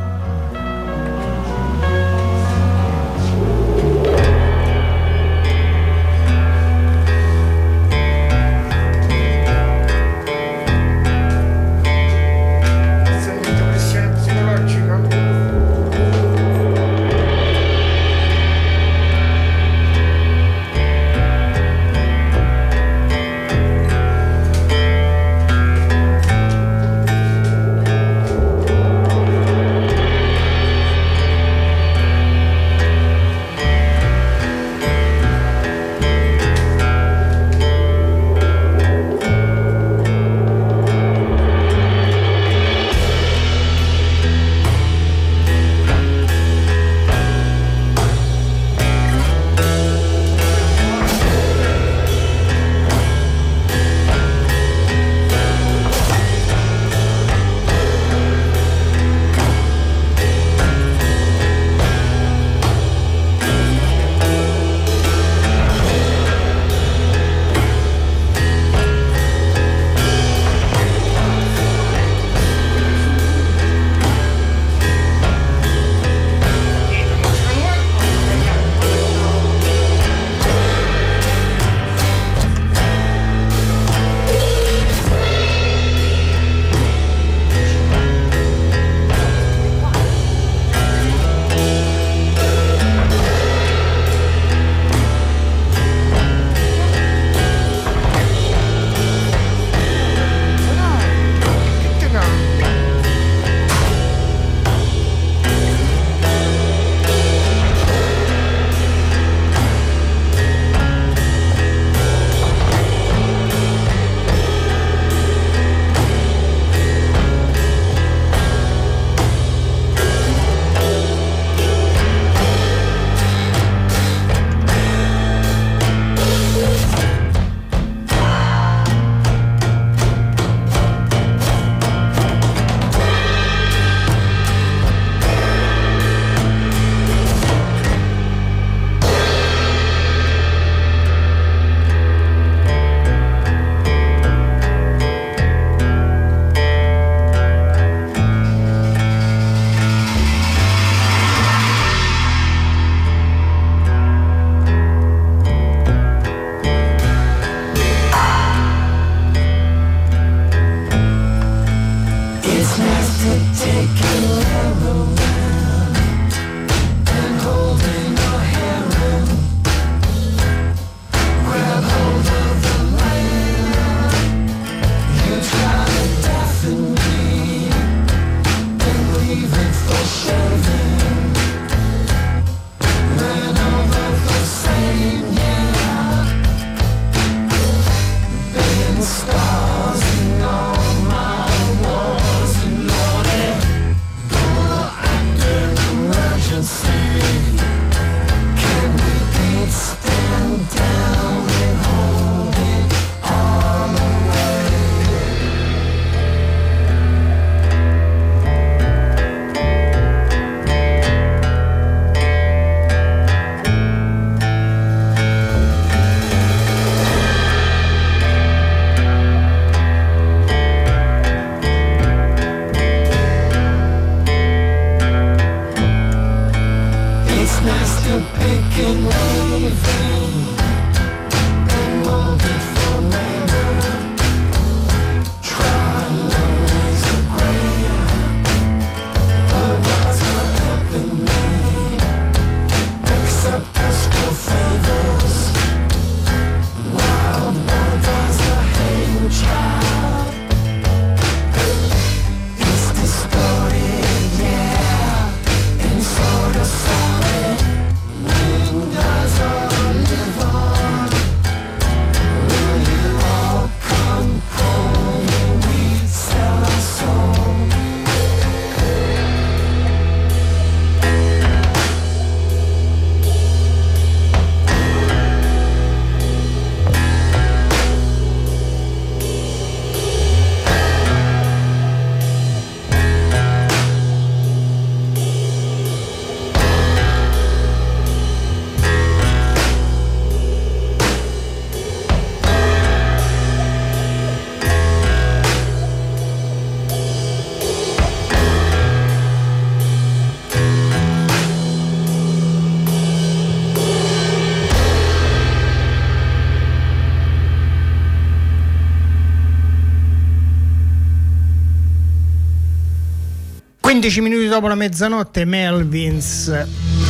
quindici minuti dopo la mezzanotte, Melvins.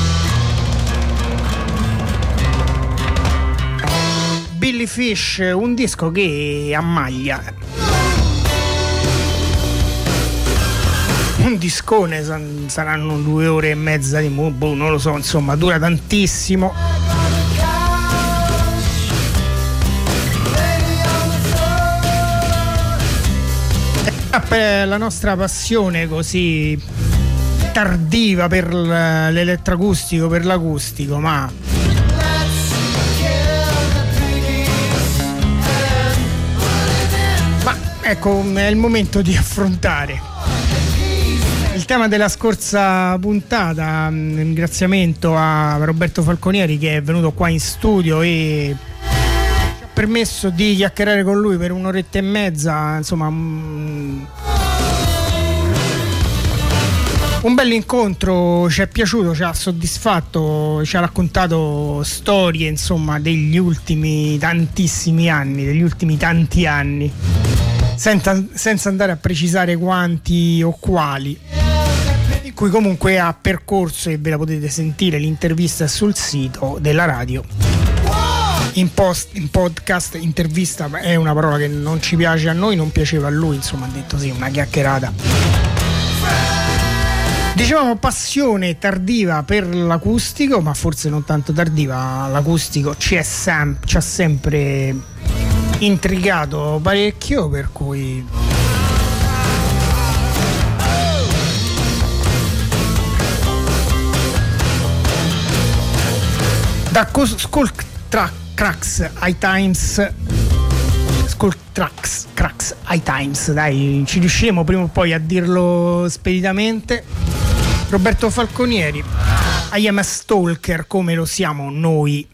Billy Fish, un disco che ammaglia. Un discone, saranno due ore e mezza di mubo, non lo so, insomma, dura tantissimo. Per la nostra passione così tardiva per l'elettroacustico, per l'acustico, ma ma ecco, è il momento di affrontare il tema della scorsa puntata. Un ringraziamento a Roberto Falconieri che è venuto qua in studio e permesso di chiacchierare con lui per un'oretta e mezza, insomma un, un bel incontro, ci è piaciuto, ci ha soddisfatto, ci ha raccontato storie, insomma, degli ultimi tantissimi anni, degli ultimi tanti anni, senza, senza andare a precisare quanti o quali, in cui comunque ha percorso, e ve la potete sentire, l'intervista sul sito della radio. In, post, in podcast, intervista è una parola che non ci piace a noi, non piaceva a lui, insomma ha detto sì, una chiacchierata. Dicevamo passione tardiva per l'acustico, ma forse non tanto tardiva, l'acustico ci, è sem- ci ha sempre intrigato parecchio, per cui da cos- Skulk Track Cracks High Times, Skull Tracks, Cracks High Times, dai, ci riusciremo prima o poi a dirlo speditamente. Roberto Falconieri, I Am a Stalker, come lo siamo noi.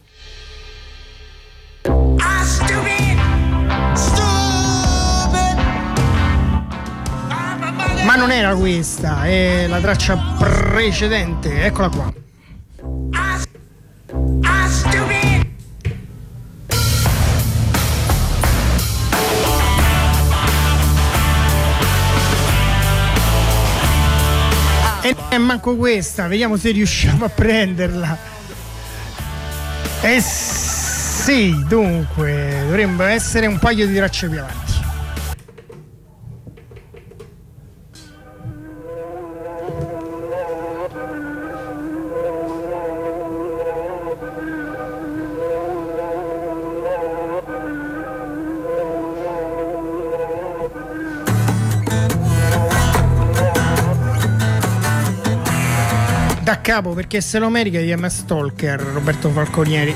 Ma non era questa, è la traccia precedente, eccola qua. E non è manco questa, vediamo se riusciamo a prenderla. Eh sì, dunque, dovrebbero essere un paio di tracce più avanti. Da capo, perché se lo merita di I Am a Stalker, Roberto Falconieri.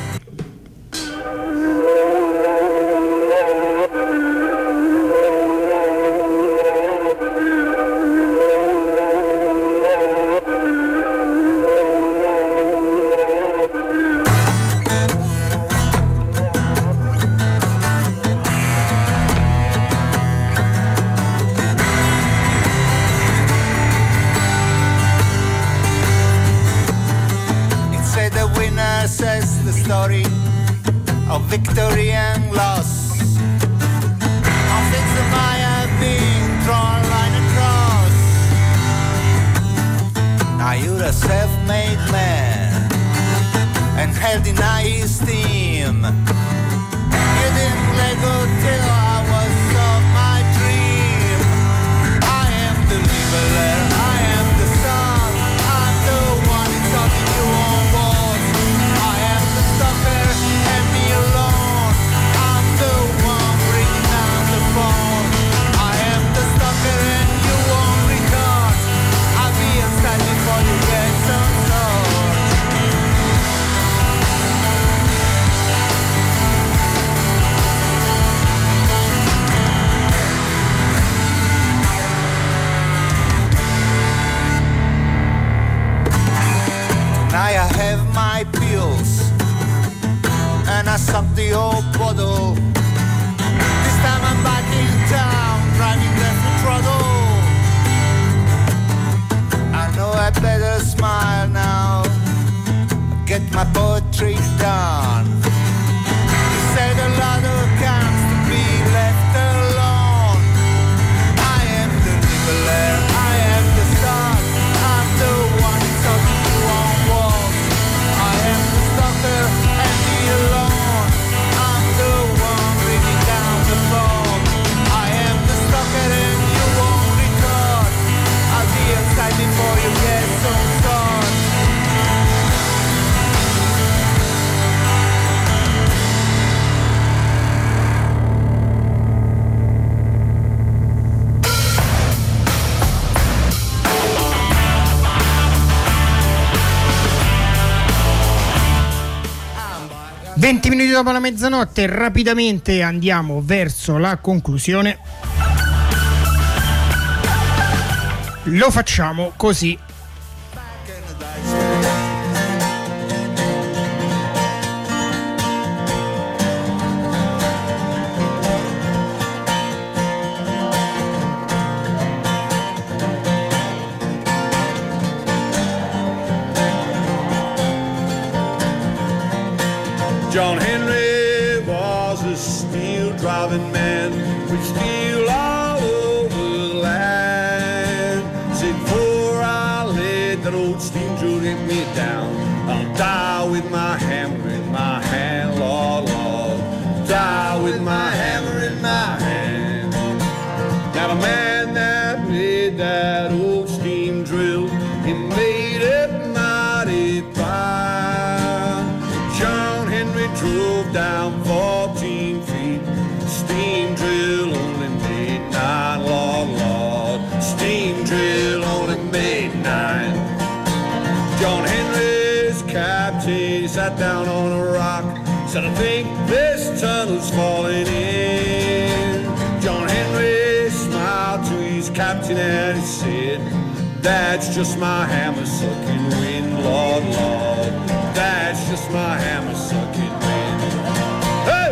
The wind assess the story of victory and loss. Of its the Maya being drawn line across. Now you're a self-made man and held in high esteem. You didn't let go till I was of my dream. I am the leveler, I am the sun, I'm the one who's talking you on walls. I am the stalker and me alone, I'm the one bringing down the phone. I am the stalker and you won't record. I'll be outside before you get some sort. I have my pills and I suck the old bottle. This time I'm back in town, driving the full throttle. I know I better smile now, get my poetry done. You said a lot of counts to be left alone. I am the leveler, I am the sun, I'm the one talking you on walls. And me alone, I'm the one bringing down the phone. I am the stalker and you won't record. I'll be outside before you get some sun. venti minuti dopo la mezzanotte, rapidamente andiamo verso la conclusione. Lo facciamo così. John Henry was a steel driving man with steel all over the land. Said before I let that old steam drill hit me down, I'll die with my hammer in my hand, Lord, Lord. Die with my hammer in my hand. Now the man that made that old steam drill, he made it mighty fine. John Henry drove down fourteen feet, steam drill only made nine, Lord, Lord. Steam drill only made nine. John Henry's captain sat down on a rock, said, I think this tunnel's falling in. John Henry smiled to his captain and he said, that's just my hammer sucking wind, Lord, Lord. That's just my hammer sucking wind. Hey!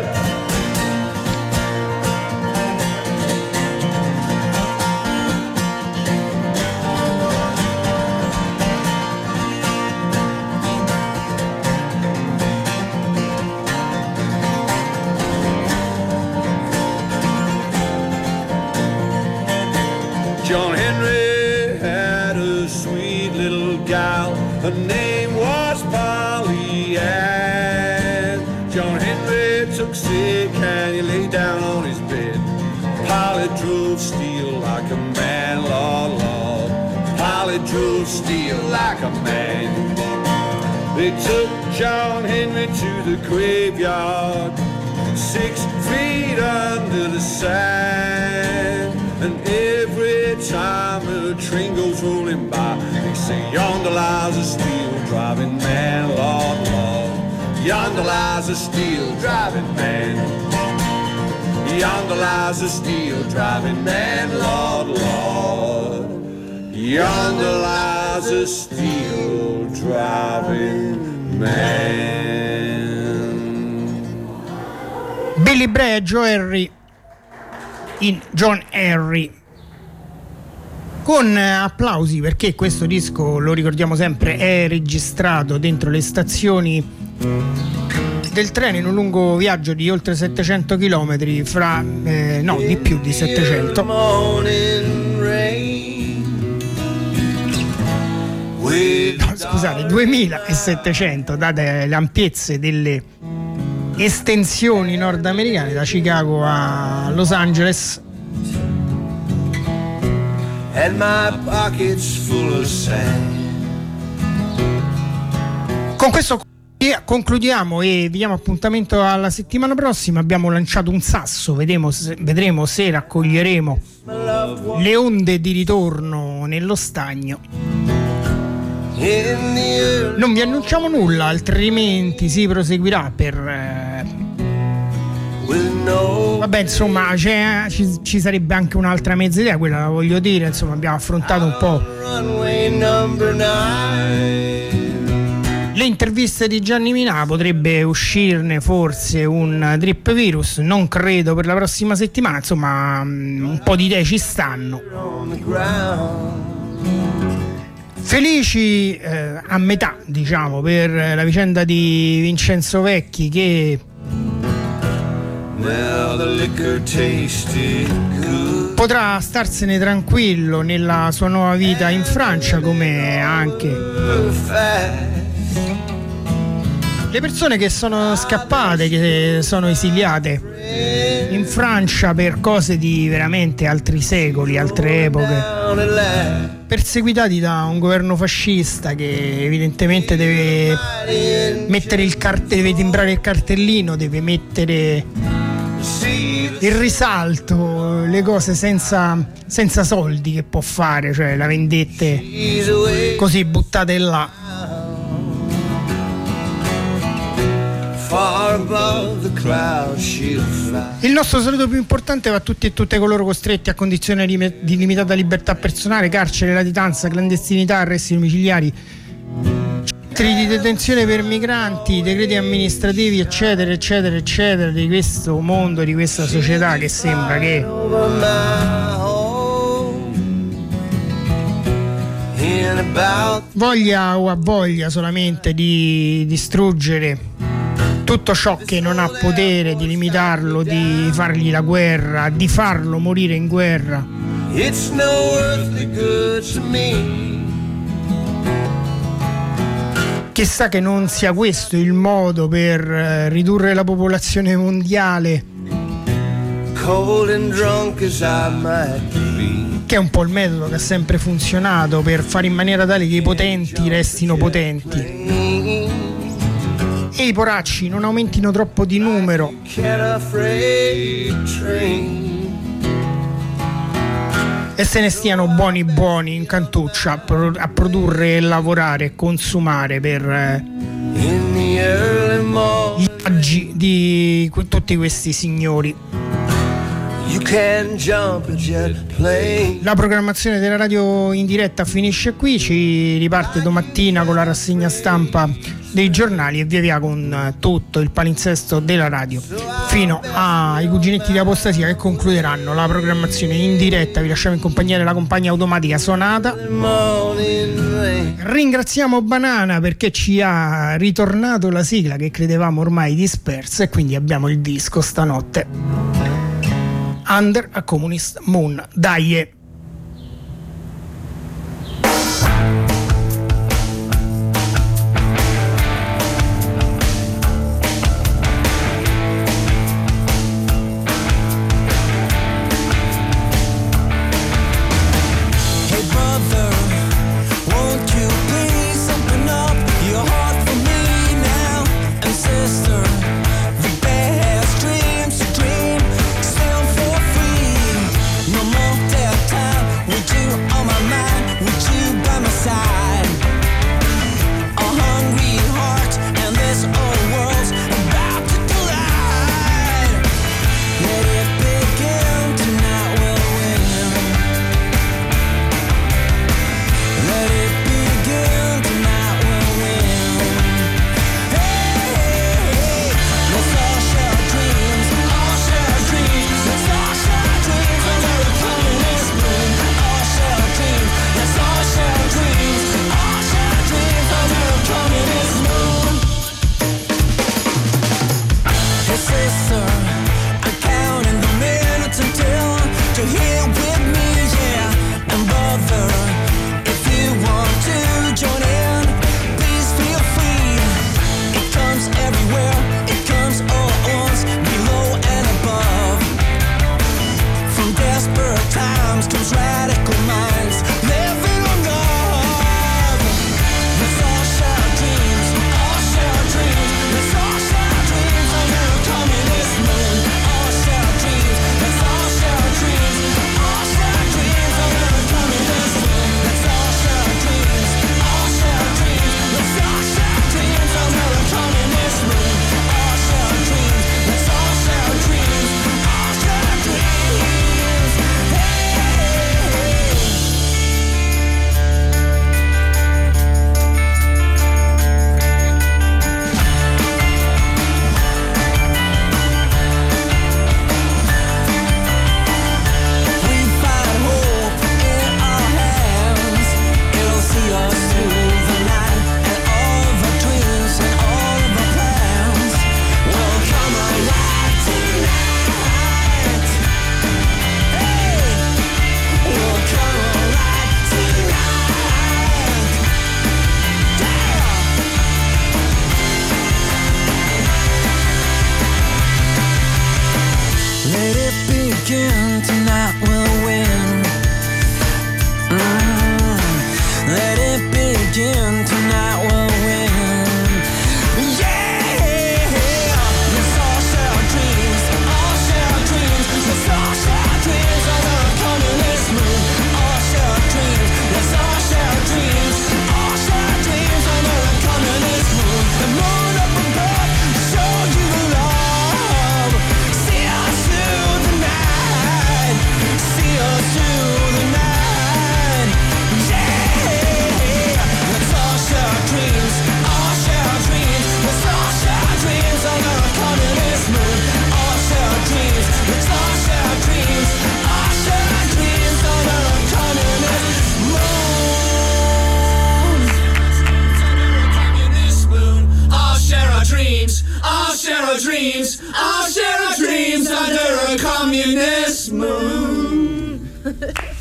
John Henry had a sweet little gal, her name was Polly Ann. John Henry took sick and he lay down on his bed. Polly drove steel like a man, Lord, Lord. Polly drove steel like a man. They took John Henry to the graveyard, six feet under the sand. And every time a train goes rolling by, they say, yonder lies a steel driving man, Lord, Lord. Yonder lies a steel driving man. Yonder lies a steel driving man, Lord, Lord. Yonder lies a steel driving man. Billy Bray e Joe Henry in John Henry, con applausi, perché questo disco, lo ricordiamo sempre, è registrato dentro le stazioni del treno in un lungo viaggio di oltre settecento chilometri fra eh, no di più di settecento. No, scusate, duemilasettecento, date le ampiezze delle estensioni nordamericane da Chicago a Los Angeles. And my pockets full of sand. Con questo concludiamo e vi diamo appuntamento alla settimana prossima. Abbiamo lanciato un sasso, vedremo se, vedremo se raccoglieremo le onde di ritorno nello stagno. Non vi annunciamo nulla, altrimenti si proseguirà per eh, vabbè, insomma, c'è, ci, ci sarebbe anche un'altra mezza idea, quella la voglio dire, insomma, abbiamo affrontato un po' le interviste di Gianni Minà, potrebbe uscirne forse un Drip Virus, non credo per la prossima settimana, insomma un po' di idee ci stanno. Felici eh, a metà, diciamo, per la vicenda di Vincenzo Vecchi, che potrà starsene tranquillo nella sua nuova vita in Francia, come anche le persone che sono scappate, che sono esiliate in Francia per cose di veramente altri secoli, altre epoche, perseguitati da un governo fascista che evidentemente deve mettere il carte- deve timbrare il cartellino, deve mettere il risalto, le cose senza, senza soldi che può fare, cioè la vendette così buttate là. Il nostro saluto più importante va a tutti e tutte coloro costretti a condizioni di limitata libertà personale, carcere, latitanza, clandestinità, arresti domiciliari, centri di detenzione per migranti, decreti amministrativi, eccetera eccetera eccetera, di questo mondo, di questa società che sembra che voglia o ha voglia solamente di distruggere tutto ciò che non ha potere, di limitarlo, di fargli la guerra, di farlo morire in guerra. It's no earthly good to me. Chissà che non sia questo il modo per eh, ridurre la popolazione mondiale, cold and drunk as I might be, che è un po' il metodo che ha sempre funzionato per fare in maniera tale che i potenti restino potenti e i poracci non aumentino troppo di numero. E se ne stiano buoni buoni in cantuccia a, pro- a produrre e lavorare e consumare per eh, gli agi di que- tutti questi signori. La programmazione della radio in diretta finisce qui, ci riparte domattina con la rassegna stampa dei giornali e via via con tutto il palinsesto della radio fino ai cuginetti di apostasia che concluderanno la programmazione in diretta. Vi lasciamo in compagnia della compagnia automatica Sonata. Ringraziamo Banana perché ci ha ritornato la sigla che credevamo ormai dispersa e quindi abbiamo il disco stanotte. Under a Communist Moon. Dai! Time this. I